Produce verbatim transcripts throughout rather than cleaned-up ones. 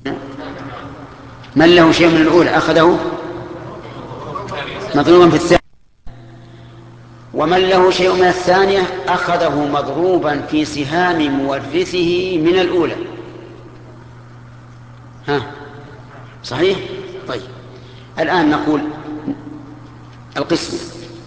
من له شيء من الأولى أخذه مضروبا في الثانية، ومن له شيء من الثانية أخذه مضروبا في سهام مورثه من الأولى. ها صحيح؟ طيب الآن نقول القسم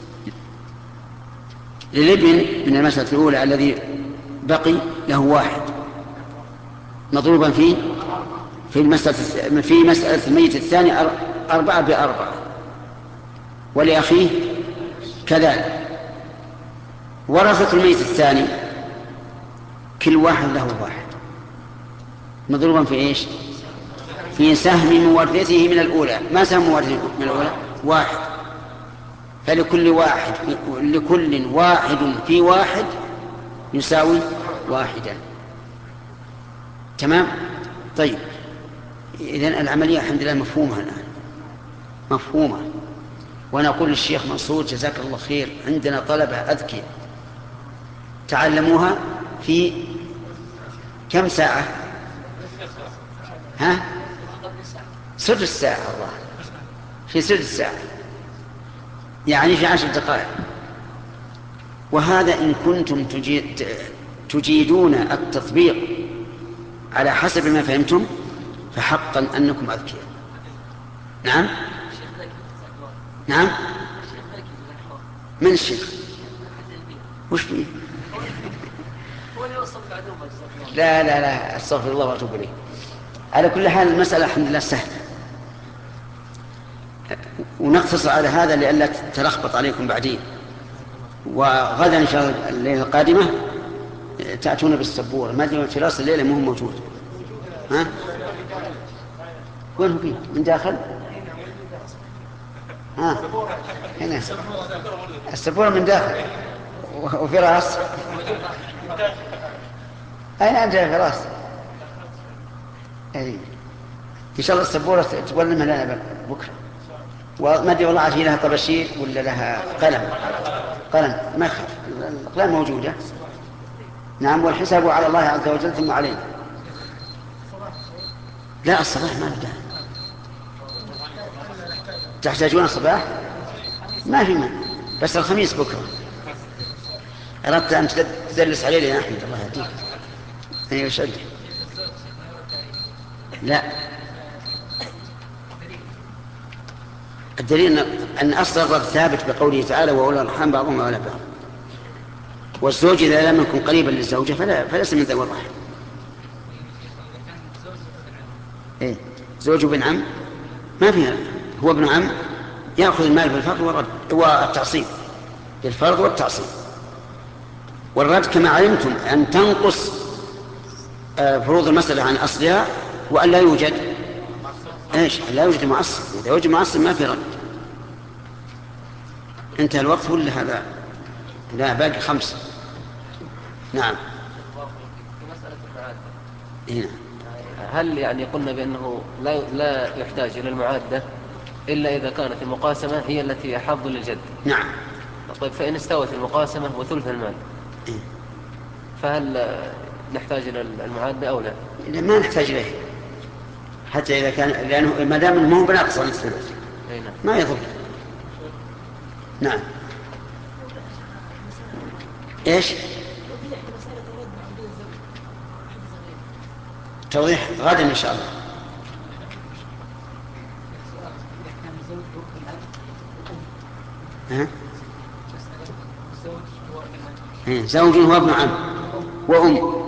للابن من المسألة الأولى الذي بقي له واحد مضروبا في في المسألة في مسألة الميت الثاني أربعة بأربعة، ولأخيه كذلك. ورثة الميت الثاني كل واحد له واحد مضروبا في إيش؟ في سهم مورثه من الأولى. ما سهم مورثه من الأولى؟ واحد. فلكل واحد لكل واحد في واحد يساوي واحدا. تمام؟ طيب إذن العملية الحمد لله مفهومة الآن، مفهومة. وأنا أقول للشيخ منصور جزاك الله خير، عندنا طلبة أذكياء تعلموها في كم ساعة؟ ها؟ سدس ساعة. الله، في سدس ساعة، يعني في عشر دقائق. وهذا إن كنتم تجيد تجيدون التطبيق على حسب ما فهمتم فحقا أنكم أذكياء. نعم نعم. من الشيخ؟ وش فيه؟ لا لا لا استغفر الله واتوب اليه. على كل حال المسألة الحمد لله سهلة، ونقتصر على هذا لئلا تلخبط عليكم بعدين. وغدا إن شاء الله الليلة القادمة تأتون بالسبورة. ما أدري في راس الليلة مو موجود. ها؟ وين هو فيه؟ من داخل؟ ها؟ هنا السبورة من داخل وفي راس. أين عندها في راس؟ أي إن شاء الله السبورة تولمها لنا بكرة. وما أدري والله عشان لها طباشير ولا لها قلم. قلم ما يخاف، الأقلام موجودة. نعم. والحساب على الله عز وجل ثم علينا. لا الصباح ما نبدأ. تحتاجون الصباح؟ ما في ما. بس الخميس بكرة. أردت أن تدلس عليه يا أحمد الله يهديك. أنا يشعر. لا الدليل أن أصل الرب ثابت بقوله تعالى وأولى الأرحام بعضهم أولى بعض. والزوج إذا لم يكن قريبا للزوجة فلا فليس من ذوي الرحم. إيه زوج ابن عم ما فيها، هو ابن عم يأخذ المال بالفرض والرد والتعصيب، بالفرض والتعصيب. والرد كما علمتم أن تنقص فروض المسألة عن أصلها وأن لا يوجد إيش؟ لا يوجد معصب. إذا وجد معصب ما في رد. انتهى الوقت ولا هذا؟ لا باقي خمسة. نعم. هنا. هل يعني قلنا بأنه لا لا يحتاج إلى المعادة إلا إذا كانت المقاسمة هي التي أحظ للجد؟ نعم. طيب فإن استوت المقاسمة وثلث المال فهل نحتاج إلى المعادة أو لا؟ ما نحتاج إليه حتى إذا كان، لأنه ما دام ما هو بناقص عن الثلث ما يضر. نعم. إيش؟ توضيح غدا إن شاء الله. ها؟ زوج هو ابن عم وأم.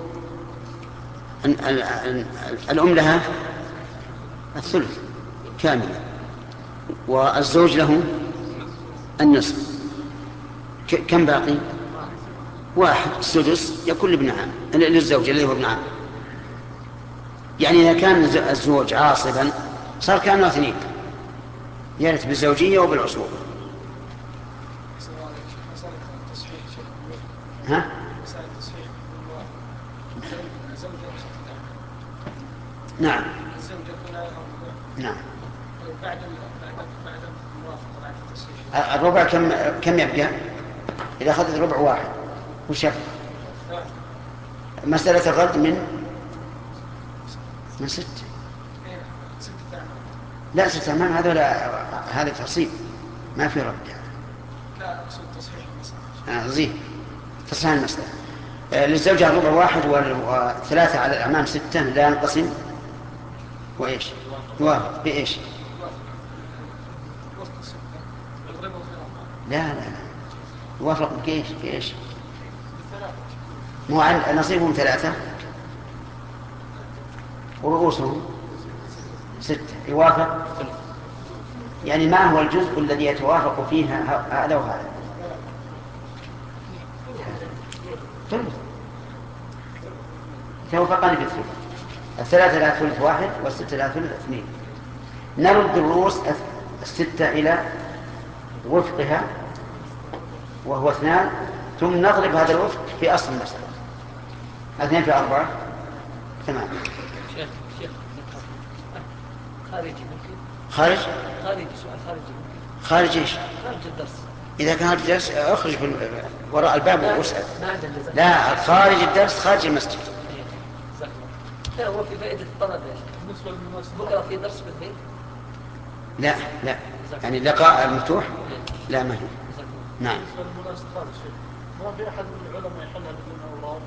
الأم لها الثلث كاملا والزوج له النصف. كم باقي؟ واحد. السدس يكون لابن عم للزوج اللي هو ابن عم. يعني إذا كان الزوج عاصبا صار كأنه اثنين، يرث بالزوجية وبالعصوبة. ها؟ نعم نعم. الربع كم كم يبقى؟ إذا أخذت الربع واحد وش يبقى؟ مسألة الرد من من ست لا ستة أعمام هذا لا، هذا تصحيح ما في رد يعني. لا أقصد تصحيح المسألة. آه زين تصحيح المسألة. آه للزوجة ربع واحد وثلاثة على الأعمام ستة لا ينقسم وإيش؟ يوافق بإيش؟ لا لا لا يوافق بإيش؟ بإيش؟ مو عن نصيبهم ثلاثة ورؤوسهم ستة يوافق، يعني ما هو الجزء الذي يتوافق فيه هذا وهذا؟ ثلث يتوافقان بالثلث. الثلاثة لها ثلث واحد والستة لها ثلث اثنين. نرد الرؤوس الستة إلى وفقها وهو اثنان، ثم نضرب هذا الوفق في أصل المسألة. اثنين في أربعة ثمانية. شيخ شيخ خارجي ممكن؟ خارج؟ خارجي سؤال خارجي ممكن؟ خارج ايش؟ خارج الدرس. إذا كان خارج الدرس اخرج في وراء الباب واسأل. لا, لا خارج الدرس خارج المسجد. لا هو في فائدة الطلبة يا شيخ. بالنسبة للمناسبة بكرة في درس بالبيت؟ لا لا يعني اللقاء المفتوح لا ما هي. نعم. بالنسبة للمناسبة خارج شيء ما في أحد من العلماء يحلها بدون أوراق.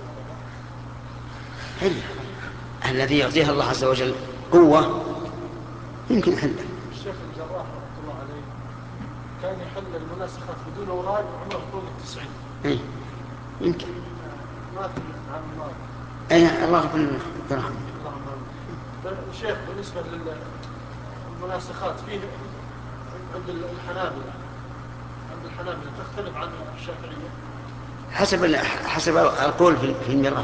حل الذي يعطيها الله عز وجل قوة يمكن يحلها. الشيخ الجراح رحمة الله عليه كان يحل المناسخات بدون أوراق وعمره فوق التسعين. إيه يمكن. ما في عن الله. أي الله يكون يرحمه. الشيخ بالنسبة للمناسخات فيه عند الحنابلة عند الحنابلة تختلف عن الشافعية حسب حسب القول في الميراث.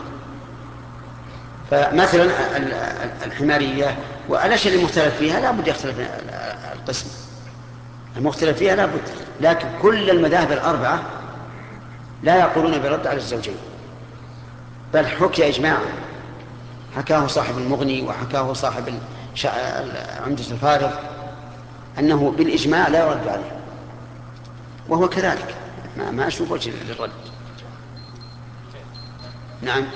فمثلا الحمارية والأشياء المختلف فيها لا بد يختلف القسم المختلف فيها لا بد، لكن كل المذاهب الأربعة لا يقولون برد على الزوجين، بل حكي إجماعا حكاه صاحب المغني وحكاه صاحب عمدة الفارغ أنه بالإجماع لا يرد عليه، وهو كذلك ما, ما أشوف وجه للرد. نعم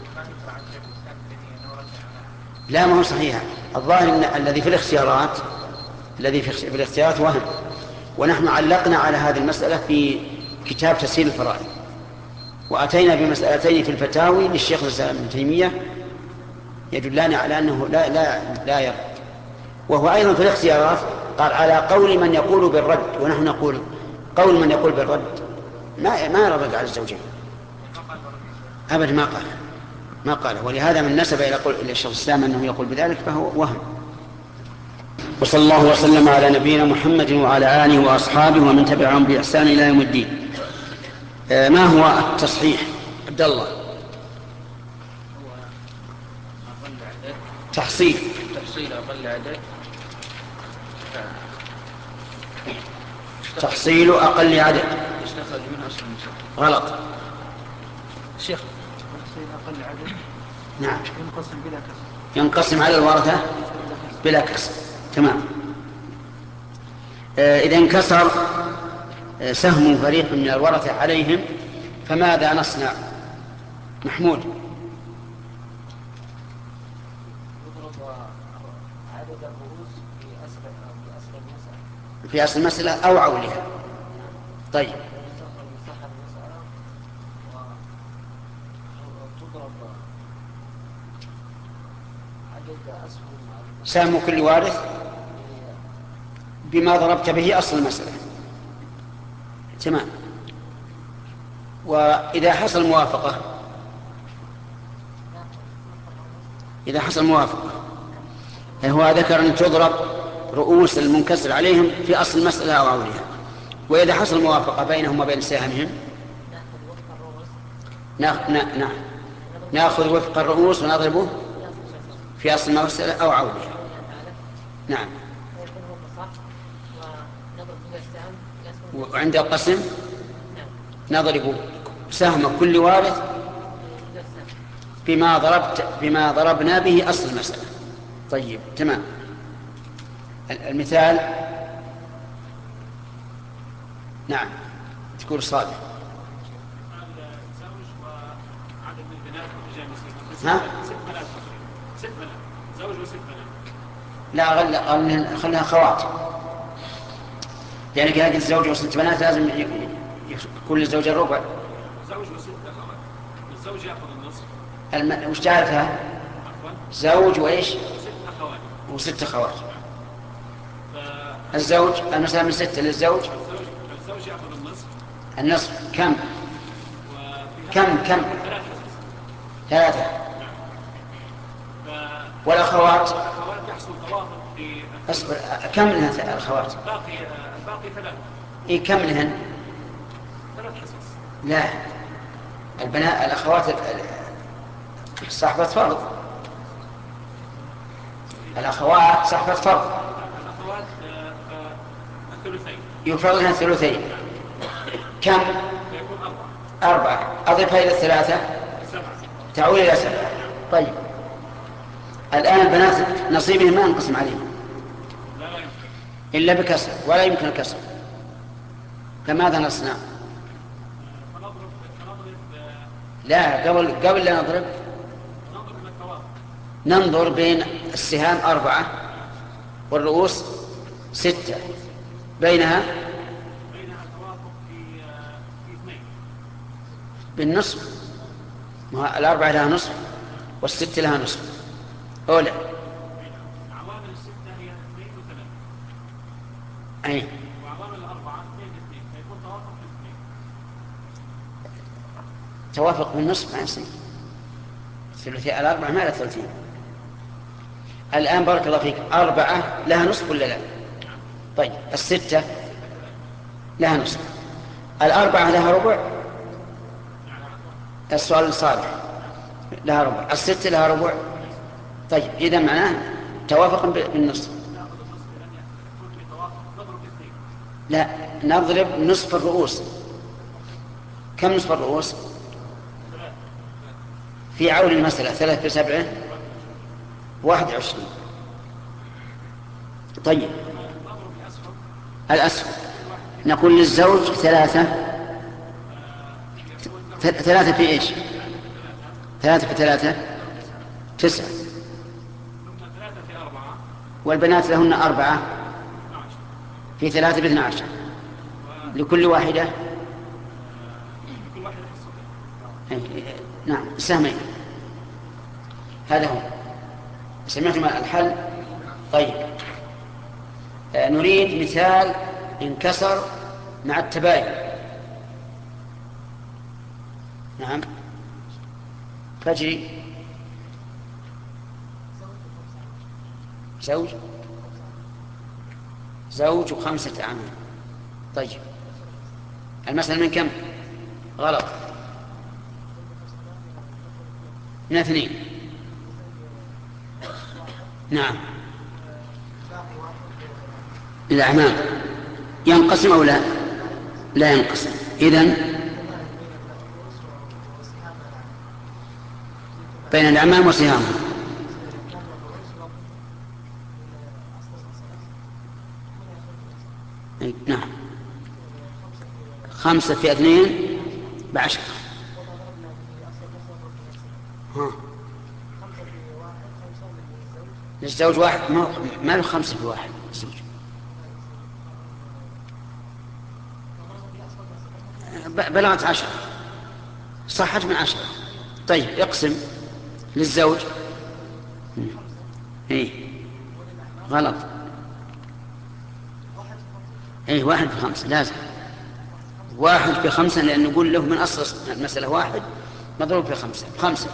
لا ما هو صحيح. الظاهر إن الذي في الاختيارات الذي في الاختيارات وهم، ونحن علقنا على هذه المسألة في كتاب تسهيل الفرائض، وأتينا بمسألتين في الفتاوي للشيخ الإسلام ابن تيمية يدلان على أنه لا لا لا يرد، وهو أيضا في الاختيارات قال على قول من يقول بالرد، ونحن نقول قول من يقول بالرد ما ما يرد على الزوجين أبدا، ما قال ما قال ولهذا من نسب إلى قول الشيخ الإسلام أنه يقول بذلك فهو وهم. وصلى الله وسلم على نبينا محمد وعلى آله وأصحابه ومن تبعهم بإحسان إلى يوم الدين. ما هو التصحيح عبد الله؟ تحصيل تحصيل أقل عدد تحصيل أقل عدد يستخرج منه أصل المسألة. غلط شيخ تحصيل أقل عدد نعم ينقسم بلا كسر ينقسم على الورثة بلا كسر تمام. آه إذا انكسر آه سهم فريق من الورثة عليهم فماذا نصنع؟ محمود في أصل المسألة أو عولها. طيب سهم كل وارث بما ضربت به أصل المسألة تمام. وإذا حصل موافقة إذا حصل موافقة هو ذكر أن تضرب رؤوس المنكسر عليهم في أصل المسألة أو عولها، وإذا حصل موافقة بينهم وبين سهمهم نعم نأخذ وفق الرؤوس ونضربه في أصل المسألة أو عولها. نعم وعند القسم نضرب سهم كل وارث بما ضربت بما ضربنا به أصل المسألة. طيب تمام. المثال نعم تقول صالح زوج وعدد من البنات وجامسين ها ست بنات ست بنات زوج وست بنات لا غل... خلها أخوات، يعني كان الزوج وست بنات لازم يكون للزوج الربع. زوج وست أخوات، الزوج يأخذ النصف. الم... وش تعرفها؟ زوج وإيش؟ وست أخوات. وست أخوات. ف... الزوج المسألة من ستة للزوج. الزوج, الزوج يأخذ النصف. النصف كم؟ وفي كم كم؟ ثلاث حصص. ثلاثة. ف... والأخوات؟ الأخوات يحصل توافق في أصبر، كم لها الأخوات؟ باقي باقي ثلاث. إيه كم لهن؟ ثلاث حصص. لا، البنات الأخوات صاحبة فرض. الأخوات صاحبة فرض. الأخوات الثلثين. يفرض لها الثلثين. كم؟ يكون أربعة. أربعة. أضفها إلى الثلاثة سبعة. تعود إلى سبعة. طيب الآن البنات نصيبهم ما ينقسم عليهم لا لا يمكن إلا بكسر، ولا يمكن الكسر. فماذا نصنع؟ فنضرب فنضرب لا، قبل قبل لا نضرب نضرب من التوافق. ننظر بين السهام أربعة والرؤوس ستة، بينها بينها التوافق في في اثنين. بالنصف. ما الأربعة لها نصف والست لها نصف. أولى عوامل الستة هي اثنين وثلاثة. أي وعوامل الأربعة اثنين اثنين، فيكون توافق في اثنين. توافق بالنصف ما يصير. ثلثي الأربعة ما لها ثلثين. الآن بارك الله فيك، أربعة لها نصف ولا لا؟ طيب الستة لها نصف، الأربعة لها ربع. السؤال الصالح لها ربع، الستة لها ربع. طيب إذا معناه توافقا بالنصف. لا، نضرب نصف الرؤوس. كم نصف الرؤوس؟ في عون المسألة ثلاثة بسبعة واحد وعشرين. طيب الأسفل نقول للزوج ثلاثة. ثلاثة في إيش؟ ثلاثة في ثلاثة تسعة. والبنات لهن أربعة في ثلاثة باثنى عشر، لكل واحدة نعم سهمين. هذا هو. سمعتم الحل؟ طيب آه نريد مثال انكسر مع التباين. نعم فجري. زوج زوج وخمسة أعمام. طيب المسألة من كم؟ غلط، من اثنين. نعم الأعمام ينقسم أو لا؟ لا ينقسم. إذن بين الأعمام وسهامهم. نعم خمسة في اثنين بعشرة. ها للزوج واحد، ما ما له خمسة في واحد الزوج. بلغت عشرة، صحت من عشرة. طيب اقسم للزوج. ايه غلط. ايه واحد في خمسة لازم واحد في خمسة، لأن نقول له من أصل المسألة واحد مضروب في خمسة خمسة.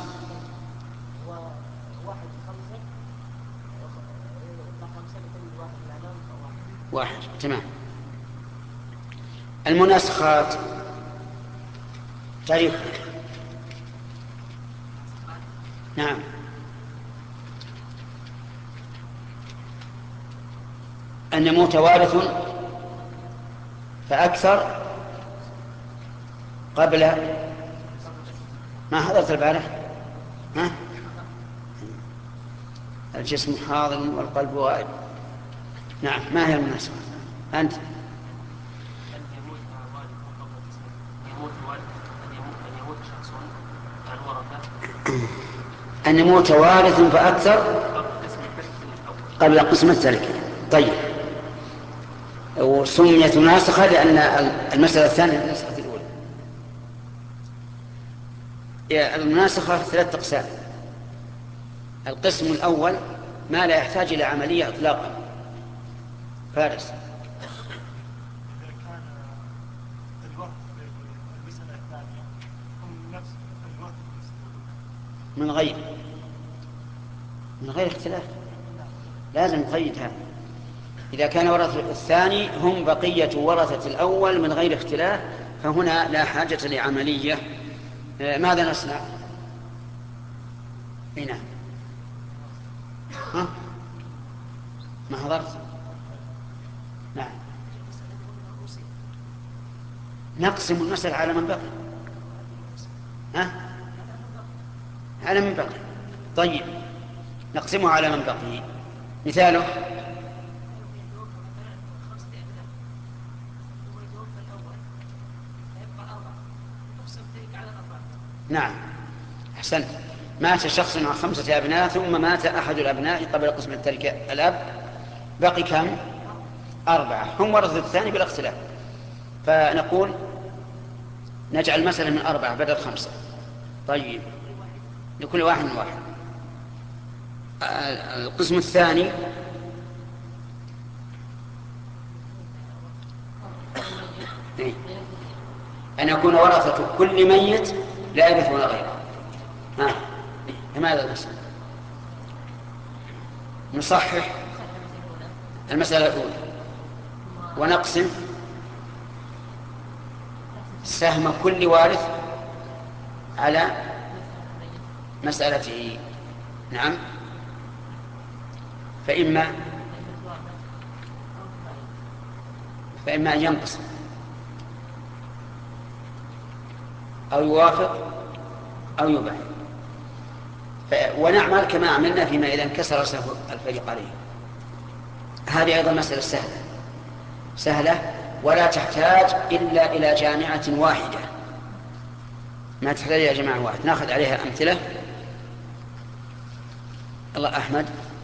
واحد تمام. المناسخات تعريف. نعم أن يموت وارث فأكثر قبل ما حضرت البارح. ها الجسم حاضر والقلب غائب. نعم ما هي المناسبة؟ أنت أن يموت والد قبل جسمه، يموت والد، أن يموت أن يموت شخص عن ورثة، أن يموت وارث فأكثر قبل جسم البشر الأول. قبل قسم التركة. طيب، وسميت مناسخة لأن المسألة الثانية النسخة الأولى. المناسخة ثلاث أقسام. القسم الأول ما لا يحتاج إلى عملية إطلاقا. فارس. من غير من غير اختلاف لازم نقيد هذا. إذا كان ورثة الثاني هم بقية ورثة الأول من غير اختلاف فهنا لا حاجة لعملية. ماذا نصنع؟ هنا ها؟ ما حضرت؟ نعم، نقسم المسألة على من بقي. ها؟ على من بقي. طيب، نقسمها على من بقي. مثاله نعم، أحسنت. مات شخص مع خمسة أبناء ثم مات أحد الأبناء قبل قسم التركة الأب، بقي كم؟ أربعة، هم ورثة الثاني بلا اختلاف. فنقول نجعل مثلا من أربعة بدل خمسة. طيب، لكل واحد من واحد. القسم الثاني أن يكون ورثة كل ميت لا يرث ولا غيره. ها، لماذا المسألة؟ نصحح المسألة الأولى ونقسم سهم كل وارث على مسألته. نعم، فإما فإما أن ينقسم أو يوافق أو يبعد. ونعمل كما عملنا فيما إذا انكسر سهم الفريق عليه. هذه أيضا مسألة سهلة سهلة ولا تحتاج إلا إلى جامعة واحدة، ما تحتاج إلى جماعة واحدة. نأخذ عليها أمثلة. الله أحمد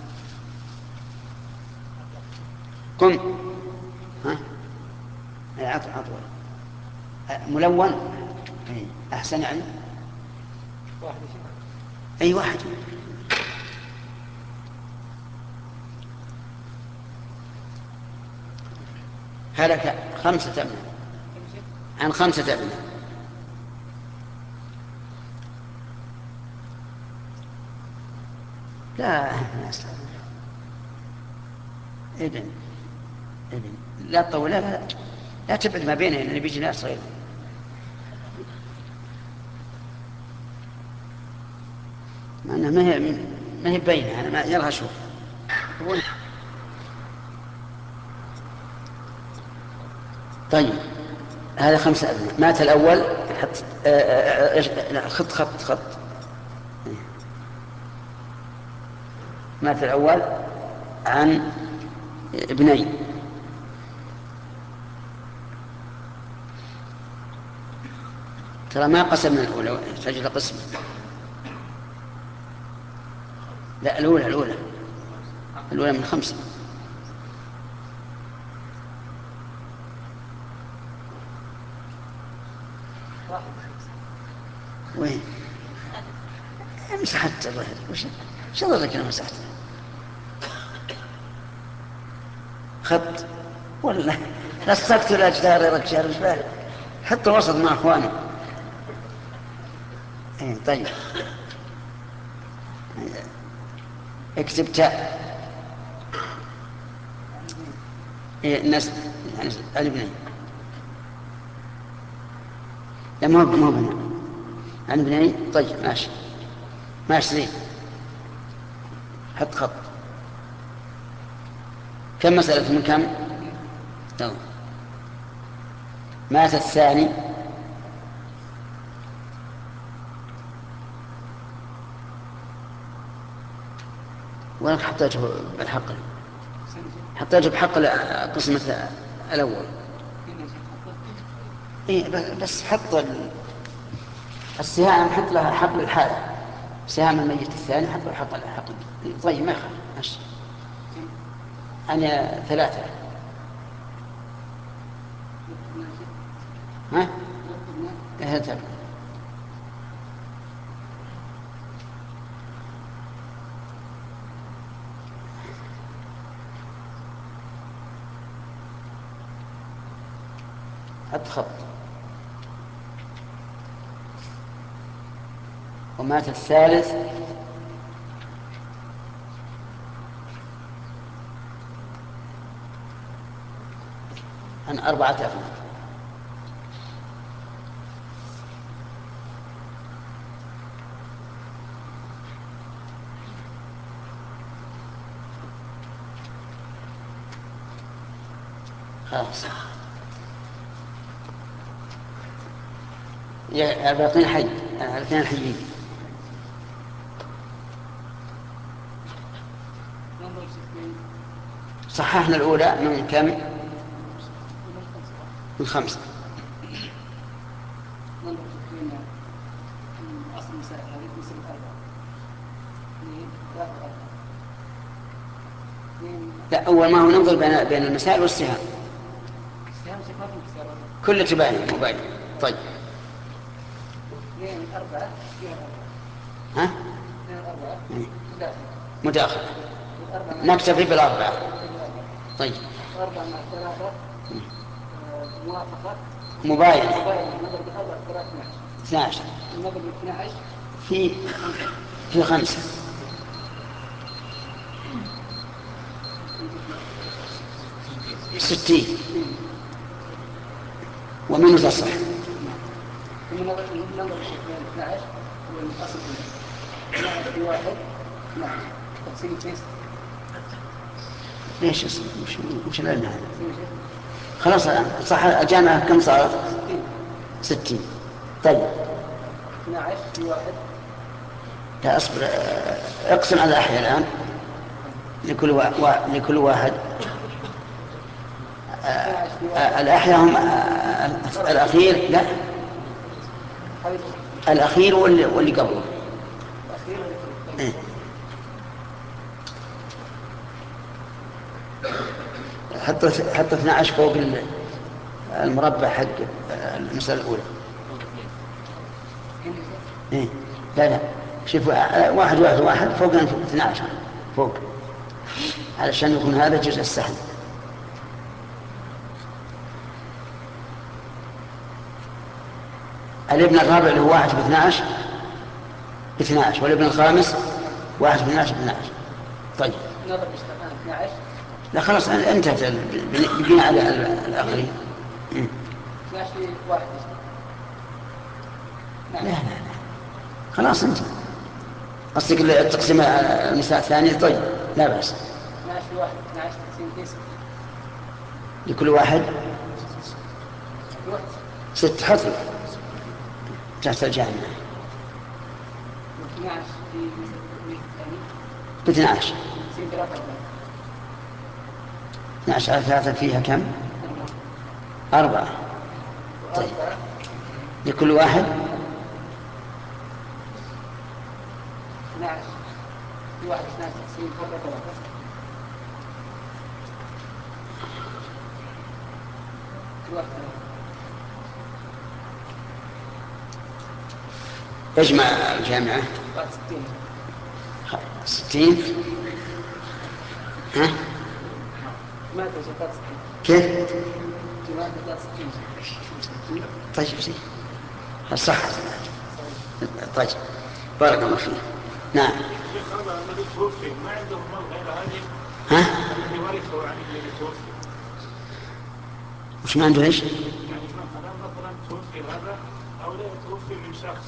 قم. ها، عطوا عطوا ملون. أحسن يعني أي واحد. هلك خمسة أبناء عن خمسة أبناء. لا إذن إذن لا تطول، لا لا لا تبعد ما بيننا، يعني بيجي ناس صغير. ما أنا ما هي ما هي بينها، أنا ما يلا شوف. طيب، هذا خمسة أبناء. مات الأول حط خط خط خط مات الأول عن ابنين. ترى ما قسمنا الأولى، سجل قسم. لا، الأولى الأولى الأولى من خمسة. وين مسحت الله يهديك؟ وش وش ضرك انا مسحت خط ولا لصقت الاجدار يا رجال؟ مش بالك، حط وسط مع اخواني. ايه طيب، اكتب تاء. ايه الناس يعني الابنين. لا، مو مو بنا عن ابنين. طيب ماشي ماشي زين. حط خط. كم مسألة من كم؟ طيب. مات الثاني وين حطيته بالحق؟ حطيته بحق القسمة الأول. إيه بس حط السهام، حط لها حق الحالة. سهام الميت الثاني حط لها حق الحق. طيب ما يخالف ماشي. أنا ثلاثة. ها؟ ثلاثة. حط خط. ومات الثالث عن أربعة أفراد. خلاص يا باقين حي الاثنين الحيين. صححنا الأولى من كم؟ من خمسة. لا، أول ما هو ننظر بين بين المسائل والسهام. كل تباين مباين. طيب. ها؟ مداخلة. نكتفي بالأربعة. طيب. مباين. اثنا عشر. في في خمسة. ستين. ومن تصح؟ ليش مش مش العلم هذا؟ خلاص صح. الجامعة كم صارت؟ ستين. طيب. اثنا عشر في واحد. لا أصبر، اقسم على الأحياء الآن لكل وا... لكل واحد. الأحياء هم الأخير. لا، الأخير واللي, واللي قبله. إيه؟ حط حط اثنا عشر فوق المربع حق المسألة الأولى. إيه؟ لا لا، شوف واحد واحد واحد فوق اثنا عشر فوق، علشان يكون هذا جزء السهل. الابن الرابع اللي هو واحد باثنى عشر باثنى عشر، والابن الخامس واحد باثنى عشر باثنى عشر. طيب. نضرب اثنى عشر. لا خلاص انتهت بقينا على الآخرين. اثنى عشر واحد. لا لا لا خلاص انت قصدك التقسيم المساء الثاني. طيب لا بأس. اثنى عشر واحد. اثنى عشر تقسيم تسعة. لكل واحد ست. حط تحت الجامعة. اثنى عشر في اثنى عشر. اثنى عشر على ثلاثة فيها كم؟ أربعة. طيب لكل واحد اثنى عشر في واحد اثنى عشر تقسيم ثلاثة. اجمع الجامعة. ستين. ها؟ كيف؟ طيب زين. صح. طيب بارك الله فيك. نعم. ما عندهم غير هذه. ها؟ الذي ورثوا عن الذي توفي. وش ما عنده ايش؟ يعني مثلا توفي هذا او لا توفي من شخص،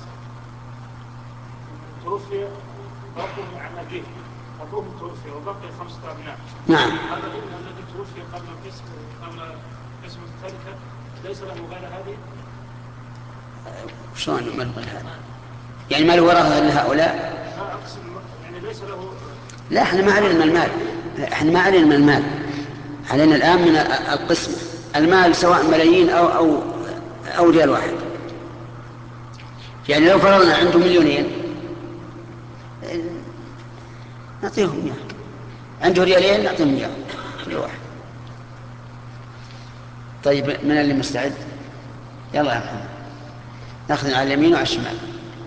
توفي أبوه عن أبيه، أبوه توفي وبقي خمسة أبناء. نعم. هذا الابن الذي توفي قبل قسم قبل قسم التركة ليس له غير هذه. شلون ما له غير هذه؟ يعني ما له ورثة لهؤلاء؟ لا أقسم يعني ليس له. لا احنا ما علينا المال، احنا ما علينا المال، علينا الآن من القسم المال سواء ملايين أو أو أو ريال واحد. يعني لو فرضنا عنده مليونين نعطيهم يعني عنده ريالين نعطيهم إياه كل واحد. طيب من اللي مستعد؟ يلا يا محمد ناخذ على اليمين وعلى الشمال.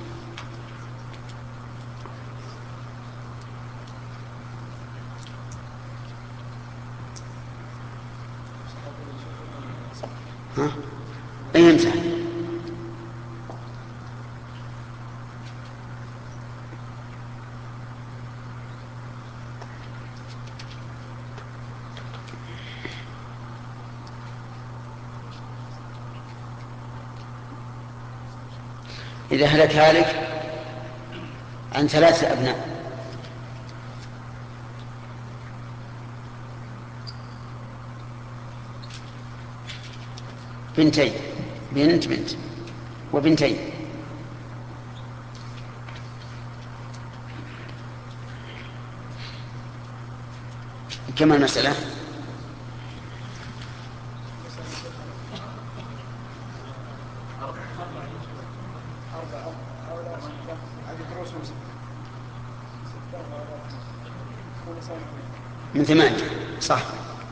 ها؟ أي امسح. إذا هلك هالك عن ثلاثة أبناء بنتين بنت بنت وبنتين كم المسألة؟ من ثمانية صح.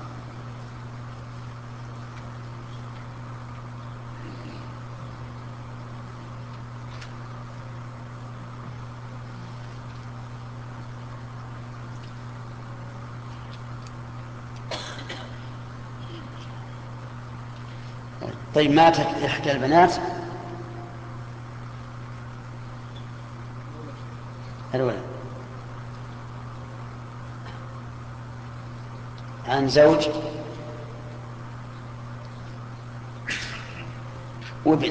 طيب ماتت إحدى البنات الولد عن زوج وابن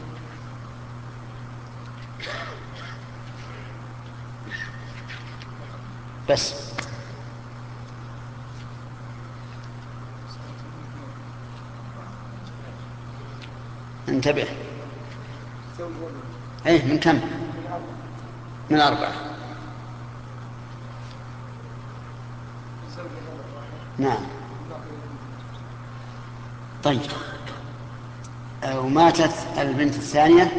بس. انتبه. ايه من كم؟ من أربعة. نعم. طيب وماتت البنت الثانية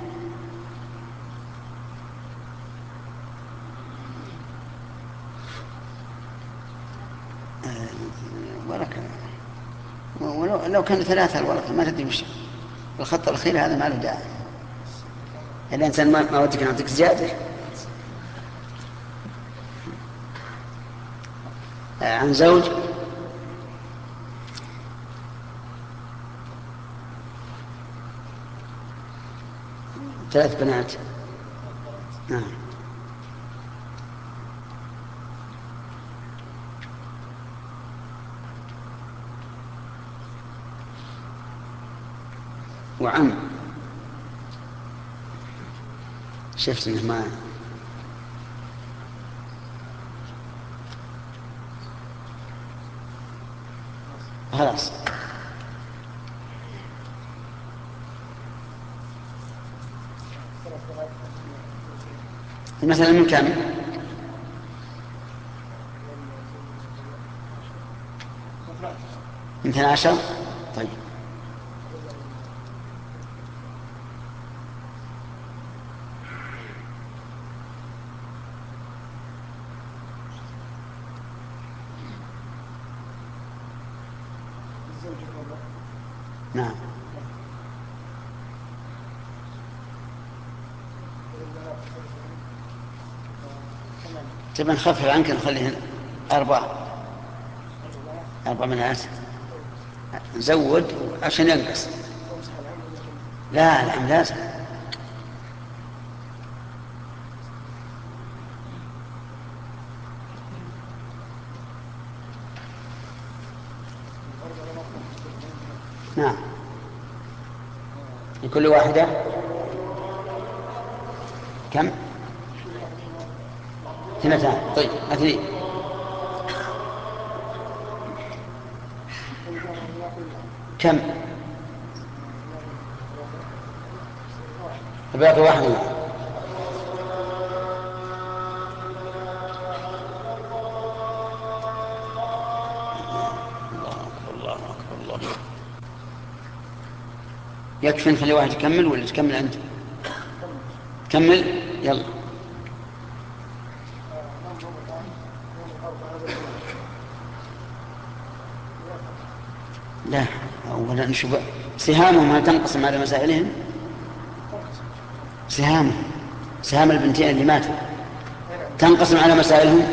ورقة ولو لو كان ثلاثة الورقة ما تدري وش الخط الأخير هذا ما له داعي. الإنسان ما ما ودك نعطيك زيادة. عن زوج ثلاث بنات. نعم. وعم شفت انه ما خلاص. مثلا من كم؟ من اثنى عشر. طيب نعم. تبى نخفف عنك نخليه أربعة أربع منات نزود عشان ينقص. لا العم لازم. نعم لكل واحدة كم؟ اثنتان. طيب اثنين. كم؟ باقي واحدة. يكفي نخلي واحد يكمل ولا تكمل أنت؟ كمل يلا. لا، أولا شوف سهامهم هل تنقسم على مسائلهم؟ سهامهم سهام البنتين اللي ماتوا تنقسم على مسائلهم؟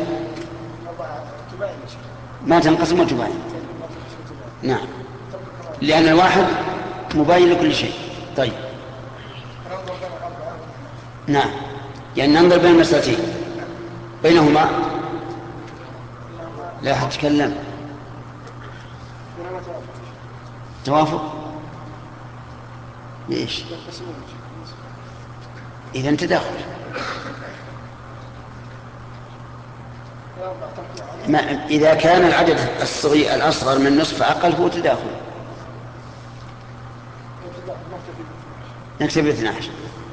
ما تنقسم وتباين. نعم، لأن الواحد مباين لكل شيء. طيب نعم، يعني ننظر بين المسألتين بينهما لا أحد تكلم. توافق ليش؟ إذا تداخل. ما إذا كان العدد الصغير الأصغر من نصف أقل هو تداخل. نكتب اثني عشر.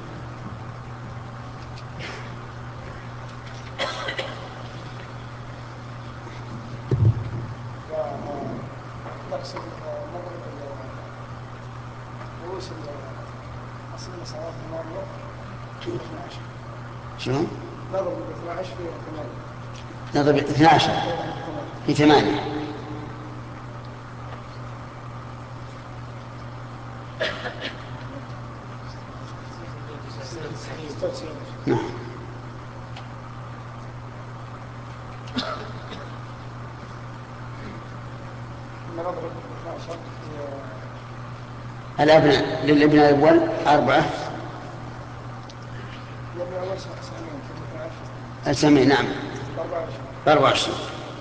شلون؟ نضرب اثني عشر في ثمانية. نعم. الأبناء للابناء الأول أربعة السمي. نعم، أربعة وعشرين.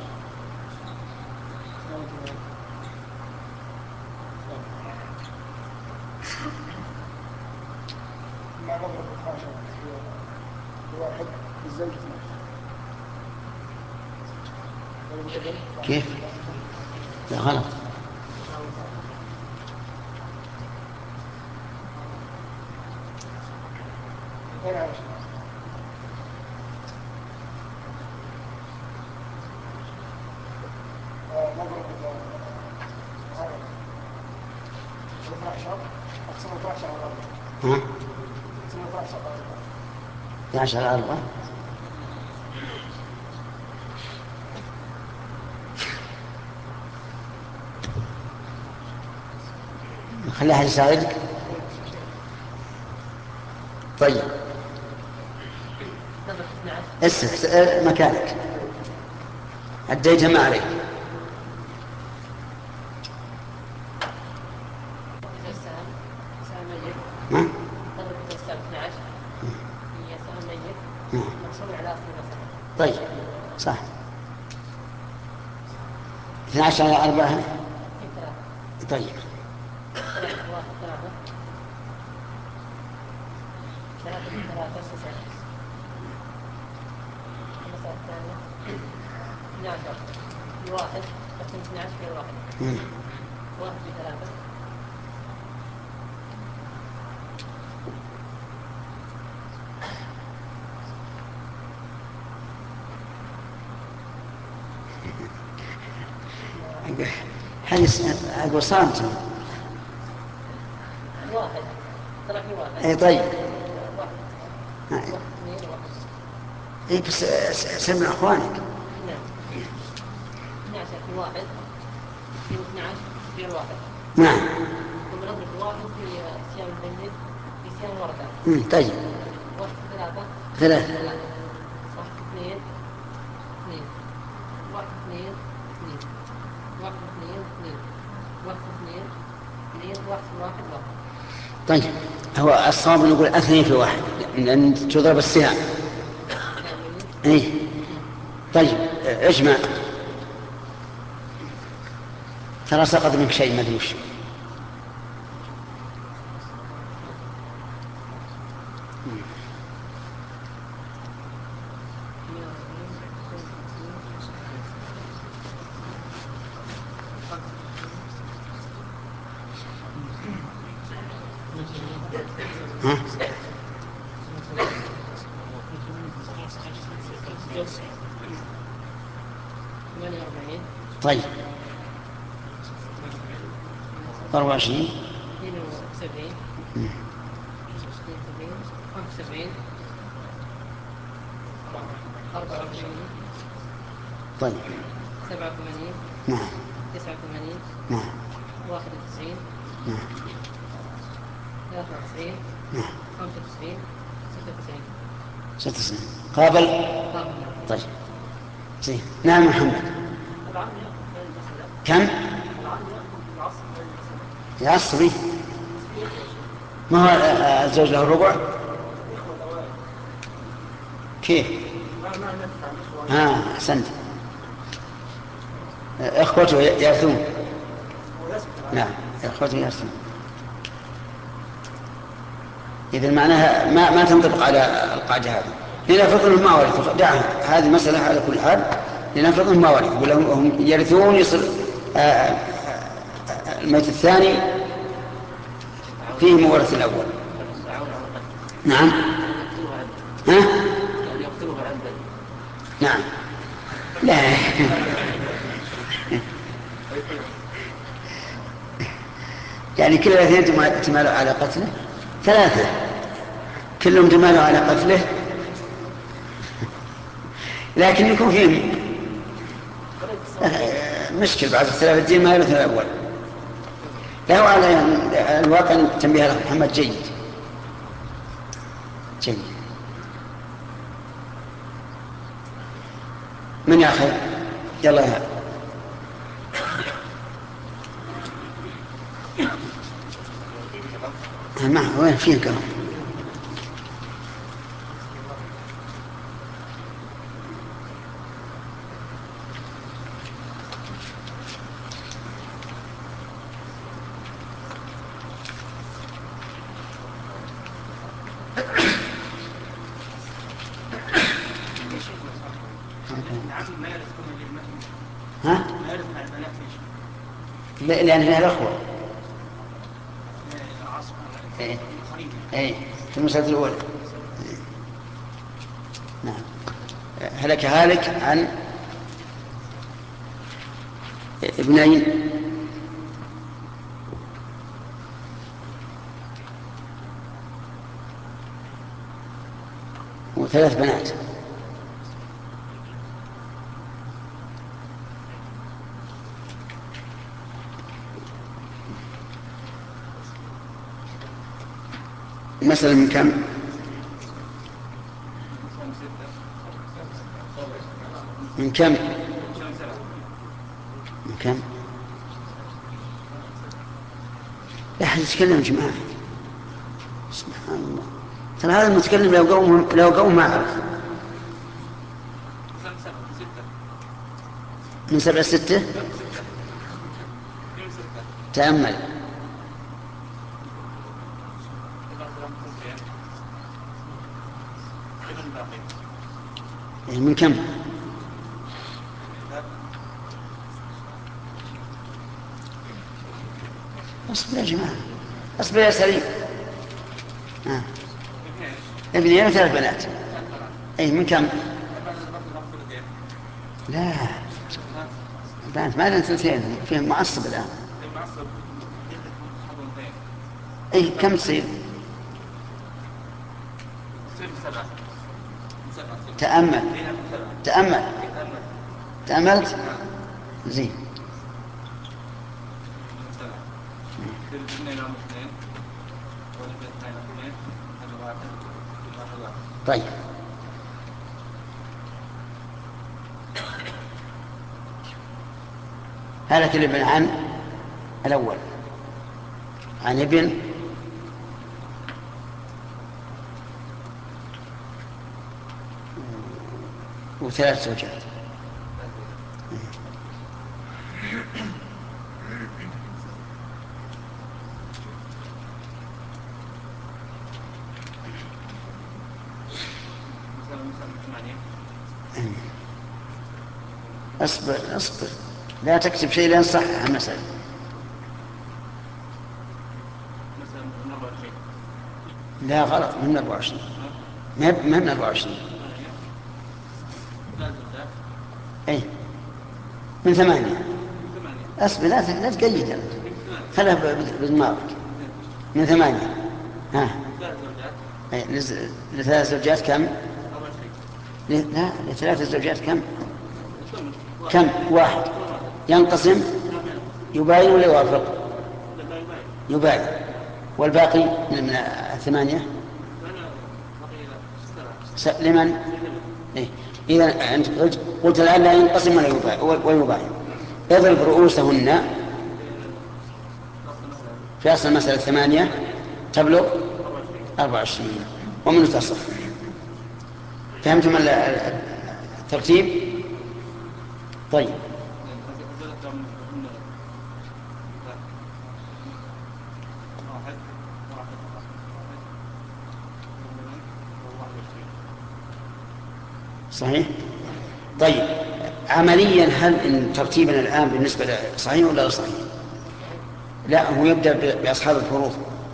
كيف؟ لا غلط. ها؟ اثني عشر على أربعة. خلي أحد يساعدك. طيب اسف مكانك أديتها ما عليك. ما؟ طيب صح. اثني عشر على أربعة. طيب واحد اثني عشر في واحد. واحد في ثلاثة. حديث أقول صامت واحد طلع في واحد. أي طيب واحد. إيه بس سمع أخوانك. نعم. اثني عشر في واحد في اثني عشر في واحد. نعم. ونضرب واحد في صيام الميت في صيام ورقة. طيب. واحد في ثلاثة. ثلاثة. واحد اثنين اثنين. واحد اثنين اثنين. واحد اثنين اثنين. واحد اثنين اثنين. واحد واحد واحد. طيب هو الصواب نقول اثنين في واحد لأن تضرب السهام. ايه طيب اجمع. ترى سقط منك شيء ما ادري وش. ها؟ طيب أربعة وعشرين اثنين وسبعين خمسة وسبعين أربعة وعشرين. طيب سبعة وثمانين. نعم. تسعة وثمانين. نعم. واحد وتسعين نعم ثلاثة وتسعين نعم خمسة وتسعين ستة وتسعين ستة وتسعين قابل. قابل. طيب زين. نعم محمد. كم؟ العصري ما هو الزوج له الربع؟ كيف؟ ها أحسنت. إخوته يرثون. نعم إخوته يرثون. إذا معناها ما ما تنطبق على القاعدة هذه. لنفرض أنهم ما ورثوا، دعها هذه مسألة على كل حال. لنفرض أنهم ما ورثوا وهم يرثون يصير الميت الثاني فيه مورث الأول. نعم. ها؟ نعم. لا. يعني كل الاثنين تمالوا على قتله. ثلاثة كلهم تمالوا على قتله، لكن يكون فيهم مشكل بعد اختلاف الدين ما يرث الأول. له على الواقع تنبيه لك محمد جيد جيد. من يأخذ؟ يلا يا ما وين فيه كلام؟ ها؟ لأن هي الأخوة. إيه إيه في المسألة الأولى. نعم. هلك هالك عن ابنين وثلاث بنات. مثلا من كم؟ من كم؟ من كم؟ لا أحد يتكلم يا جماعة. سبحان الله. ترى هذا المتكلم لو قوم لو قوم ما أعرف. من سبعة ستة. تأمل. من كم؟ اصبر يا جماعة، اصبر يا سليم. آه. ابنين وثلاث بنات. اي من كم؟ لا البنات ما لنا ثلثين، فيهم معصب الآن. اي كم تصير؟ تأمل تأمل تأملت زين. طيب هلك الابن عن الأول عن ابن وثلاث زوجات. اصبر اصبر لا تكتب شيء لين صح المسألة. لا غلط من أربعة وعشرين ما من أربعة وعشرين. اي من ثمانية. اصبر لا لا تقيد انت خلها بدماغك. من ثمانية. ها اي لثلاث زوجات كم؟ لا لثلاث زوجات كم؟ كم؟ واحد. ينقسم يباين ولا يوافق؟ يباين. والباقي من الثمانية لمن؟ إيه؟ إذا أنت قلت, قلت الآن لا ينقسم ولا يباين. اضرب رؤوسهن في أصل المسألة الثمانية تبلغ أربعة وعشرين ومن تصف. فهمتم الترتيب؟ طيب صحيح. طيب عمليا هل إن ترتيبنا الآن بالنسبة صحيح ولا صحيح؟ لا، هو يبدأ بأصحاب الفروض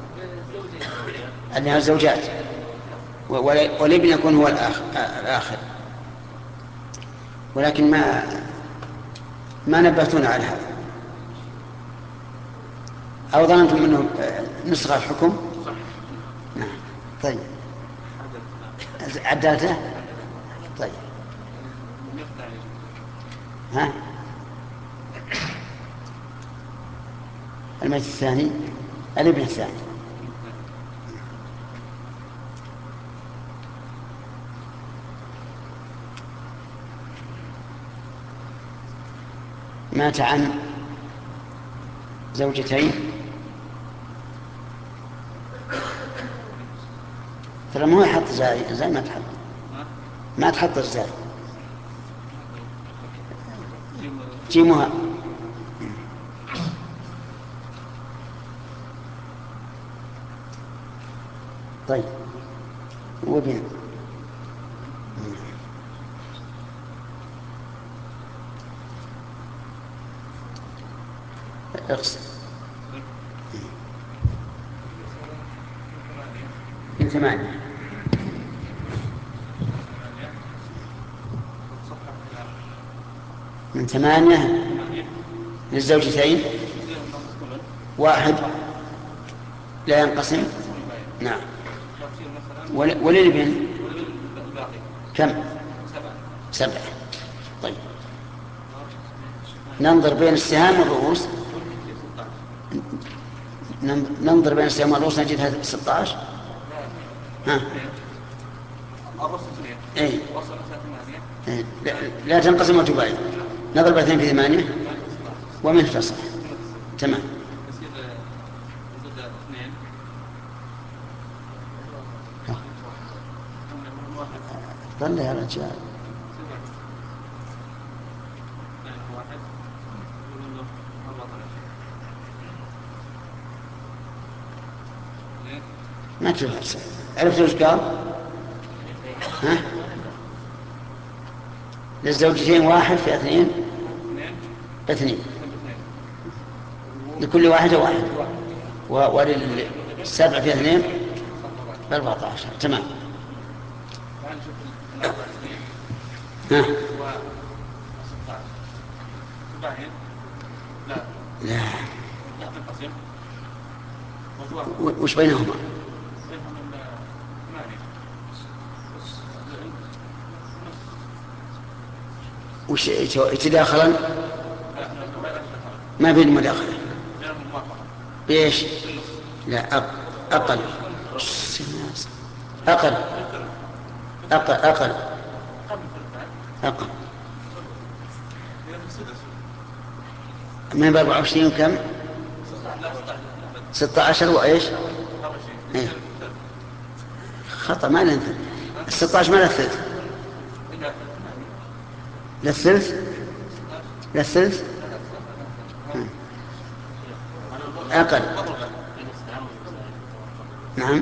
أنها الزوجات، والابن يكون هو الآخر، ولكن ما ما نبهتونا على هذا، أو ظننتم أنه نسخ الحكم؟ نعم. طيب عدالته. طيب ها الميت الثاني الابن الثاني. مات عن زوجتين، ترى مو يحط زي زي ما تحط ما تحط الزاي جيمها. طيب وبين اقصد من ثمانية من ثمانية للزوجتين واحد لا ينقسم. نعم. وللابن كم؟ سبعة. طيب ننظر بين السهام والرؤوس، ننظر بين السهام والرؤوس نجدها ستة عشر. ها ايه. إيه. لا, لا تنقسم وتباين. نضرب اثنين في ثمانية ومن تصح. تمام. ظل يا رجال. ما تشوف عرفت وش قال؟ ها؟ للزوجتين واحد في اثنين اثنين لكل واحدة واحد، وللسبع في اثنين بأربعة عشر. تمام. ها؟ لا وش بينهما؟ وش يتداخلا؟ ما بين مداخلة بإيش؟ لا أقل أقل أقل أقل أقل أقل من بأربعة وعشرين كم؟ ستة عشر وإيش؟ إيه. خطأ ما ننفذ الستة عشر ما للثلث للثلث للثلث أقل. نعم.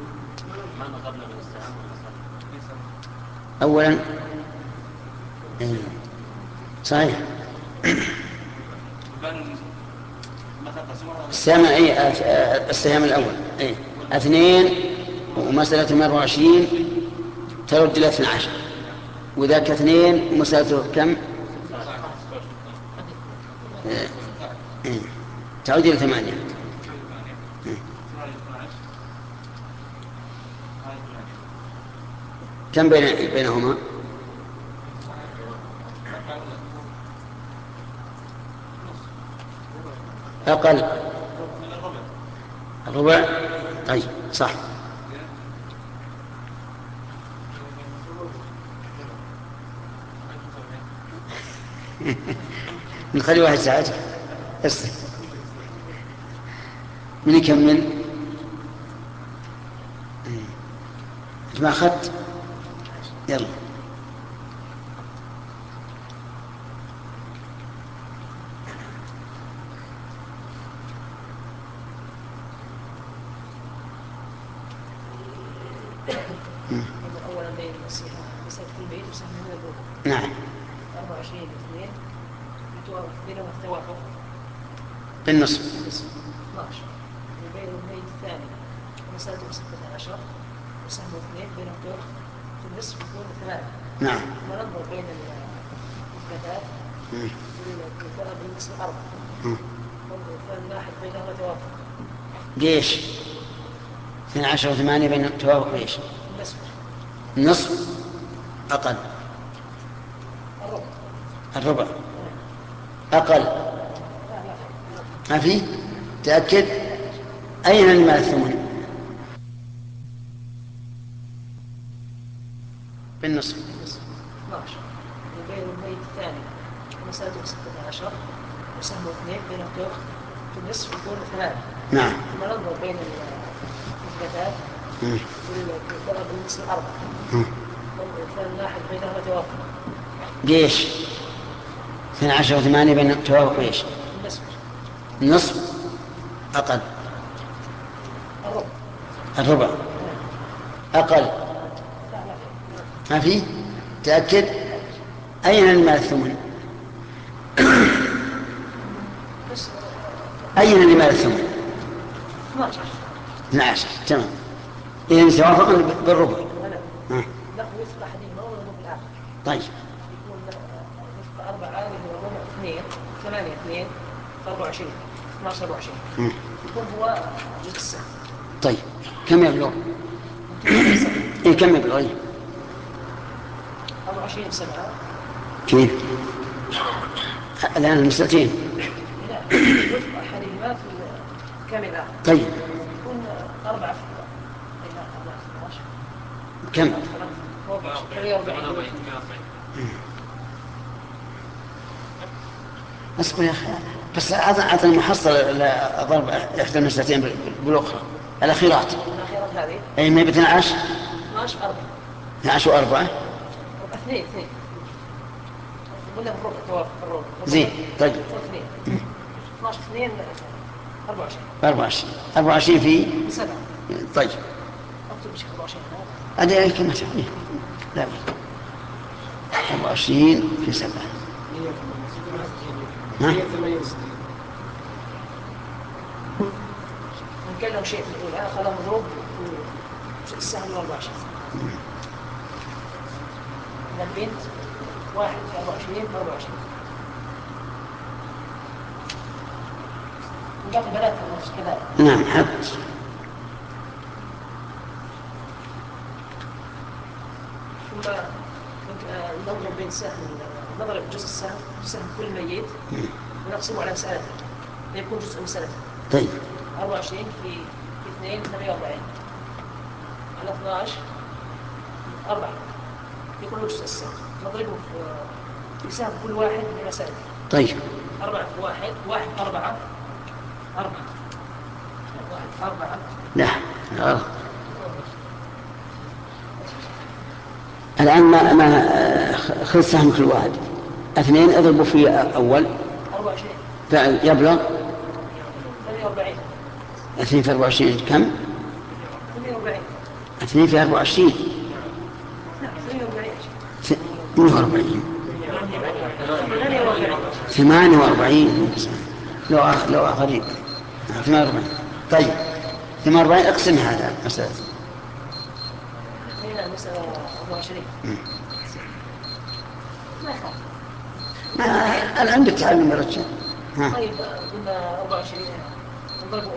أولا إيه. صحيح. السهم أي السهم الأول أي اثنين ومسألة من أربعة وعشرين ترد إلى اثنى عشر، وذاك اثنين ومسألة كم؟ إيه. إيه. تعود إلى ثمانية. إيه. كم بين بينهما؟ أقل الربع. طيب صح. نخلي واحد ساعات بس. من يكمل؟ ما أخذت؟ يلا. أولا بين مسيرة مسيرة البيت وسهم من الأول. نعم. أربعة وعشرين اثنين يتوافق بينهم التوافق بالنصف. اثنا عشر. وبين البيت الثاني مسألة ستة عشر وسهم اثنين بينهم توافق في النصف يكون ثمانية. نعم. ثم ننظر بين المثبتات يتوافق بالنصف أربعة. ننظر واحد بينهما توافق. ليش؟ اثنين عشر وثمانية بين التوافق ليش؟ النصف. النصف أقل. الربع. الربع أقل. ما في؟ تأكد. أين المال الثمن؟ بالنصف. اثنا عشر. وبين البيت الثاني مسألة ستة عشر وسهم اثنين بينهم توافق في النصف يكون ثمانية. نعم. ثم ننظر بين المثبتات يتوافق بالنصف أربعة. ننظر واحد بينهما توافق. ليش؟ اثنين عشر وثمانية بين التوافق ليش؟ النصف. النصف أقل. الربع. الربع أقل. ما في؟ تأكد. أين المال الثمن؟ أين المال الثمن؟ اثنا عشر. اثنا عشر. تمام. إذن توافق بالربع. لا وفق أحدهما ونضرب الآخر. طيب. يكون وفق أربعة اللي هو الربع اثنين ثمانية اثنين أربعة وعشرين اثنا عشر أربعة وعشرين. يكون هو جزء السهم. طيب كم يبلغ؟ إيه كم يبلغ؟ أربعة وعشرين سبعة. كيف؟ الآن المسألتين. لا وفق أحدهما في كامل الآخر. طيب. يكون أربعة في كم؟ اصبر يا اخي بس اعطني المحصله ضرب احدى المسألتين بالاخرى الاخيرات. الاخيرات هذه اي ما ب اثنا عشر اثنا عشر أربعة. اثنا عشر وأربعة. اثنين اثنين ولا بالربع توافق الربع. زين. طيب اثنين اثنا عشر اثنين أربعة وعشرين. أربعة وعشرين أربعة وعشرين في سبعة. طيب اكتب بشكل أربعة وعشرين. هذه كم تعني؟ لا أربعة وعشرين في سبعة. ها؟ نتكلم شيء في الأولى خلا مضروب السهم أربعة وعشرين. البنت واحد في أربعة وعشرين أربعة وعشرين. نقاط البنات نفس كذلك. نعم حط. ثم نضرب بين سهم نضرب جزء السهم سهم كل ميت ونقسمه على مسألته فيكون جزء مسألته. طيب أربعة وعشرين في اثنين ثمانية وأربعين على اثنا عشر أربعة يكون جزء السهم نضربه في سهم كل واحد من مسألته. طيب أربعة في واحد واحد أربعة أربعة واحد أربعة. لا غلط. الآن ما ما خذ سهم كل واحد اثنين اضربوا في أول أربعة وعشرين يبلغ ثمانية وأربعين. اثنين في أربعة وعشرين كم؟ ثمانية وأربعين. اثنين في أربعة وعشرين ثمانية وأربعين. ثمانية وأربعين ثمانية وأربعين لو أخ لو آخرين ثمانية وأربعين. طيب ثمانية وأربعين اقسم هذا مسألة. هنا مسألة أربعة وعشرين. ما يخاف. ما الآن بالتعلم يا رجال. طيب قلنا أربعة وعشرين نضرب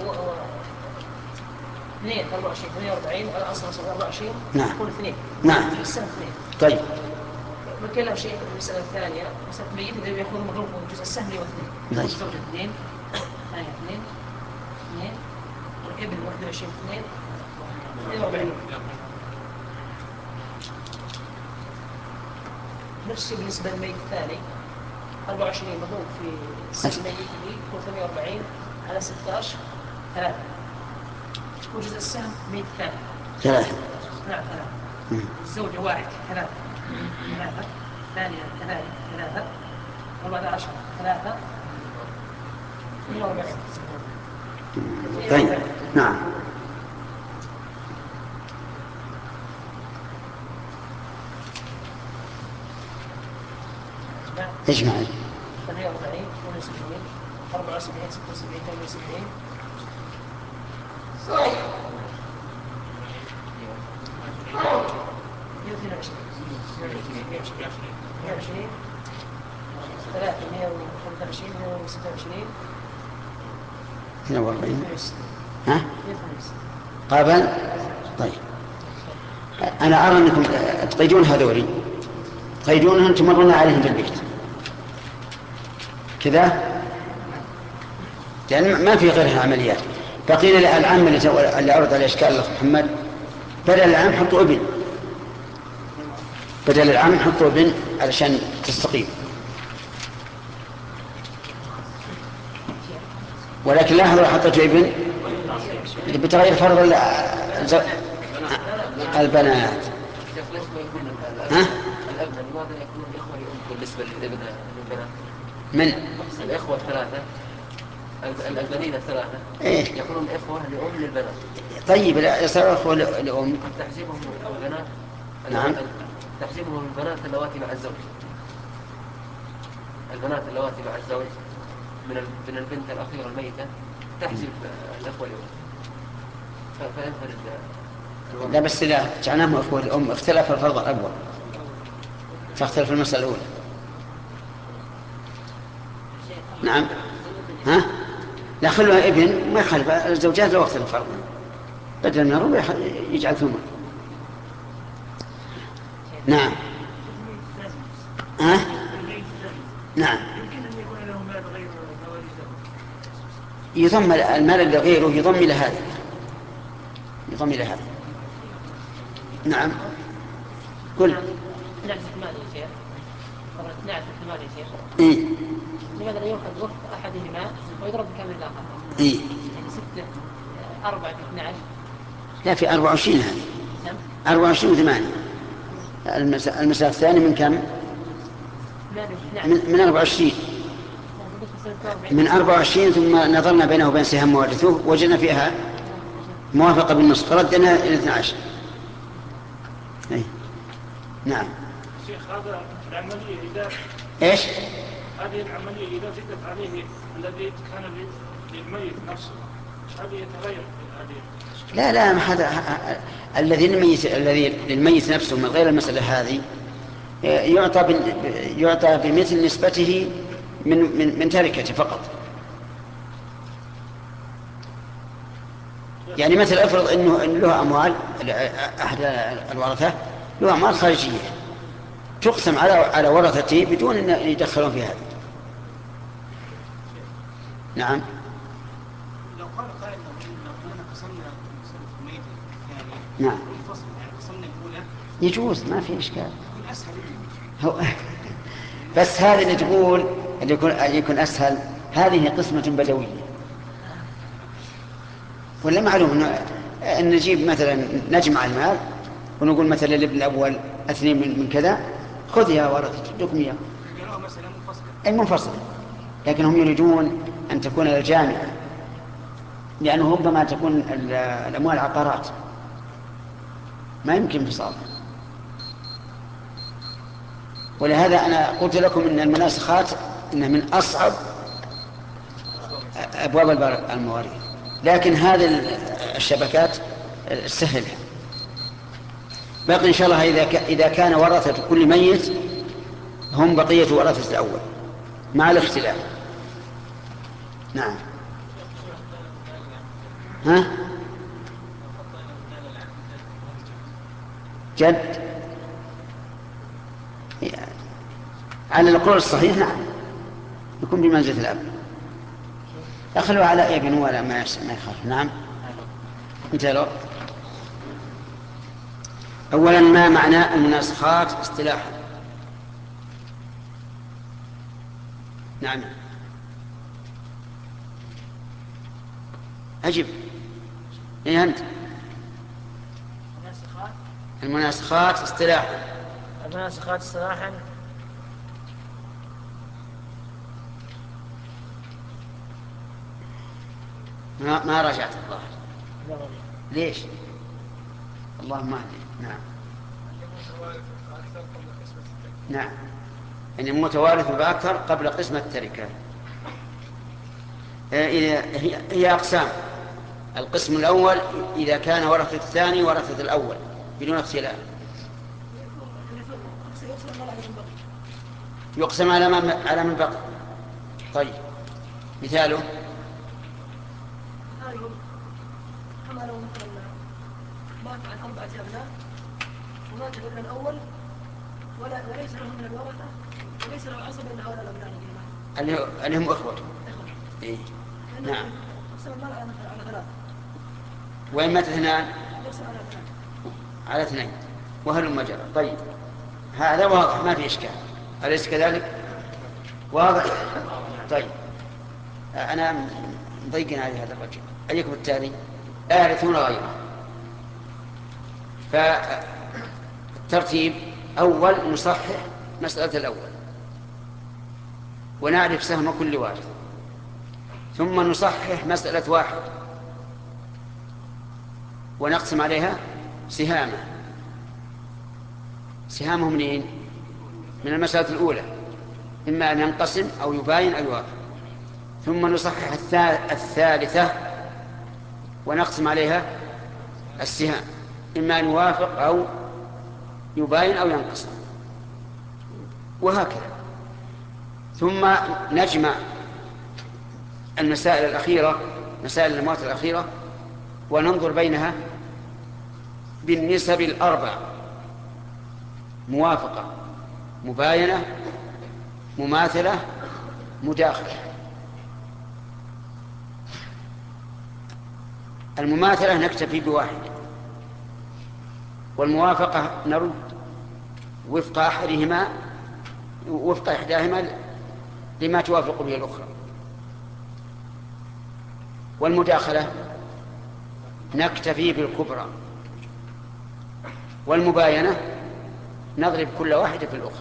اثنين أربعة وعشرين ثمانية وأربعين على أصل أربعة وعشرين نعم. يكون اثنين. نعم. في السنة اثنين. طيب. نتكلم شيء في المسألة الثانية مسألة ميت إذا يكون مضروب من جزء السهم واثنين. طيب. زوجة اثنين ثانية اثنين اثنين ابن واحد وعشرين اثنين اثنين وأربعين. نفس بالنسبة للميت الثاني أربعة وعشرين مضروب في سن الميت اللي يكون ثمانية وأربعين على ستة عشر ثلاثة. وجزء السهم ميت الثاني ثلاثة. نعم ثلاثة. الزوجة واحد ثلاثة ثلاثة ثانية كذلك ثلاثة أربعة عشر ثلاثة اثنين وأربعين. طيب نعم. اجمع ثمانية وأربعين ثمانية وسبعين أربعة وسبعين ستة وسبعين ثمانية وسبعين مئة وعشرين ثلاثة مئة وخمسة وعشرين مئة وستة وعشرين اثنين وأربعين. ها؟ قابل. طيب أنا أرى أنكم تقيدون هذولي تقيدونهم تمرون عليهم في البيت كذا، لأن ما في غيرها عمليات. فقيل العام اللي عرض على إشكال الأخ محمد بدل العام حطوا ابن، بدل العام حطوا ابن علشان تستقيم. ولكن لاحظوا حطيتوا ابن بتغير فرض البنات. ها؟ الأبناء لماذا يكونون إخوة لأم بالنسبة للابن للبنات؟ من؟ الإخوة الثلاثة البنين الثلاثة إيه؟ يكونون إخوة لأم للبنات. طيب لا يصير إخوة لأم. تحزيبهم البنات. نعم. تحزيبهم البنات اللواتي مع الزوج. البنات اللواتي مع الزوج من من البنت الأخيرة الميتة تحزب الأخوة لأم. فينفرد. لا بس لا جعلناهم أخوة الأم اختلف الفرض الأول تختلف المسألة الأولى. نعم. ها؟ لا خلوها ابن ما يخالف الزوجات لو اختلف الفرض بدل من الربع يجعل ثمن. نعم. ها؟ نعم. يضم المال اللي غيره يضم إلى هذا يضم إلى هذا. نعم. قل. نعرف المال يا شيخ. نعرف المال يا شيخ. إيه. لماذا لا يؤخذ وقت أحدهما ويضرب بكامل الآخر؟ إيه. يعني ستة أربعة اثنى عشر. لا في أربعة وعشرين هذه. أربعة وعشرين وثمانية. المسافة الثانية من كم؟ من من أربعة وعشرين. من أربعة وعشرين ثم نظرنا بينه وبين سهم موارثه وجدنا فيها موافقة بالنصف فردنا إلى اثنى عشر. أي. نعم. شيخ هذا العملية إذا إيش؟ هذه العملية إذا زدت عليه الذي كان للميت نفسه هذه يتغير هذه. لا لا ما هذا الذي الميت الذي للميت نفسه من غير المسألة هذه يعطى بال... يعطى بمثل نسبته من من من تركته فقط. يعني مثل افرض انه إن له اموال احد الورثه له اموال خارجيه تقسم على على ورثته بدون ان يدخلون في هذا. نعم. لو قال قائل لو انا قسمنا الميت الثاني نعم الفصل يعني قسمنا الاولى يجوز ما في اشكال. يكون اسهل. هو بس هذا اللي تقول اللي يكون يكون اسهل هذه قسمه بدويه. ولا معلوم ان ان نجيب مثلا نجمع المال ونقول مثلا الابن الاول اثنين من, من كذا خذ يا ورثة الدكمية المنفصل. لكن هم يريدون ان تكون الجامعة لانه ربما تكون الاموال عقارات ما يمكن انفصال. ولهذا انا قلت لكم ان المناسخات انها من اصعب ابواب المواريث، لكن هذه الشبكات سهلة. باقي إن شاء الله إذا كان ورثة كل ميت هم بقية ورثة الأول مع الاختلاف. نعم. ها؟ جد على القول الصحيح نعم يكون بمنزلة الأب. أخلوا على ابن ولا ما ما يخاف. نعم. انتهى الوقت. أولا ما معنى المناسخات اصطلاحا؟ نعم أجب. إيه أنت؟ المناسخات المناسخات اصطلاحا. المناسخات اصطلاحا ما, ما رجعت الظاهر. لا والله. ليش؟ اللهم اهدي. نعم نعم يعني متوارث بأكثر قبل قسمة التركة. هي هي أقسام. القسم الأول إذا كان ورثة الثاني ورثة الأول بدون اختلاف يقسم على من على من بقي. طيب مثاله كما لو مثلا مات عن أربعة أبناء ومات الابن الأول ولا وليس له من الورثة وليس له عصب إلا هؤلاء الأبناء اللي اللي هم أخوته. إيه نعم. قسم المال على ثلاثة. وإن مات اثنان يقسم على ثلاثة. على اثنين وهل المجرى. طيب هذا واضح ما في إشكال، أليس كذلك؟ واضح. طيب أنا مضيق على هذا الرجل. أيكم التالي؟ آرثون غيره. فالترتيب أول نصحح مسألة الأول ونعرف سهم كل واحد، ثم نصحح مسألة واحد ونقسم عليها سهامه. سهامه منين؟ من المسألة الأولى، إما أن ينقسم أو يباين أو يوافق. ثم نصحح الثالثة ونقسم عليها السهام، إما أن يوافق أو يباين أو ينقسم، وهكذا. ثم نجمع المسائل الأخيرة، مسائل الأموات الأخيرة، وننظر بينها بالنسب الأربع: موافقة، مباينة، مماثلة، مداخلة. المماثلة نكتفي بواحد، والموافقة نرد وفق أحدهما وفق إحداهما لما توافق به الأخرى، والمداخلة نكتفي بالكبرى، والمباينة نضرب كل واحدة في الأخرى.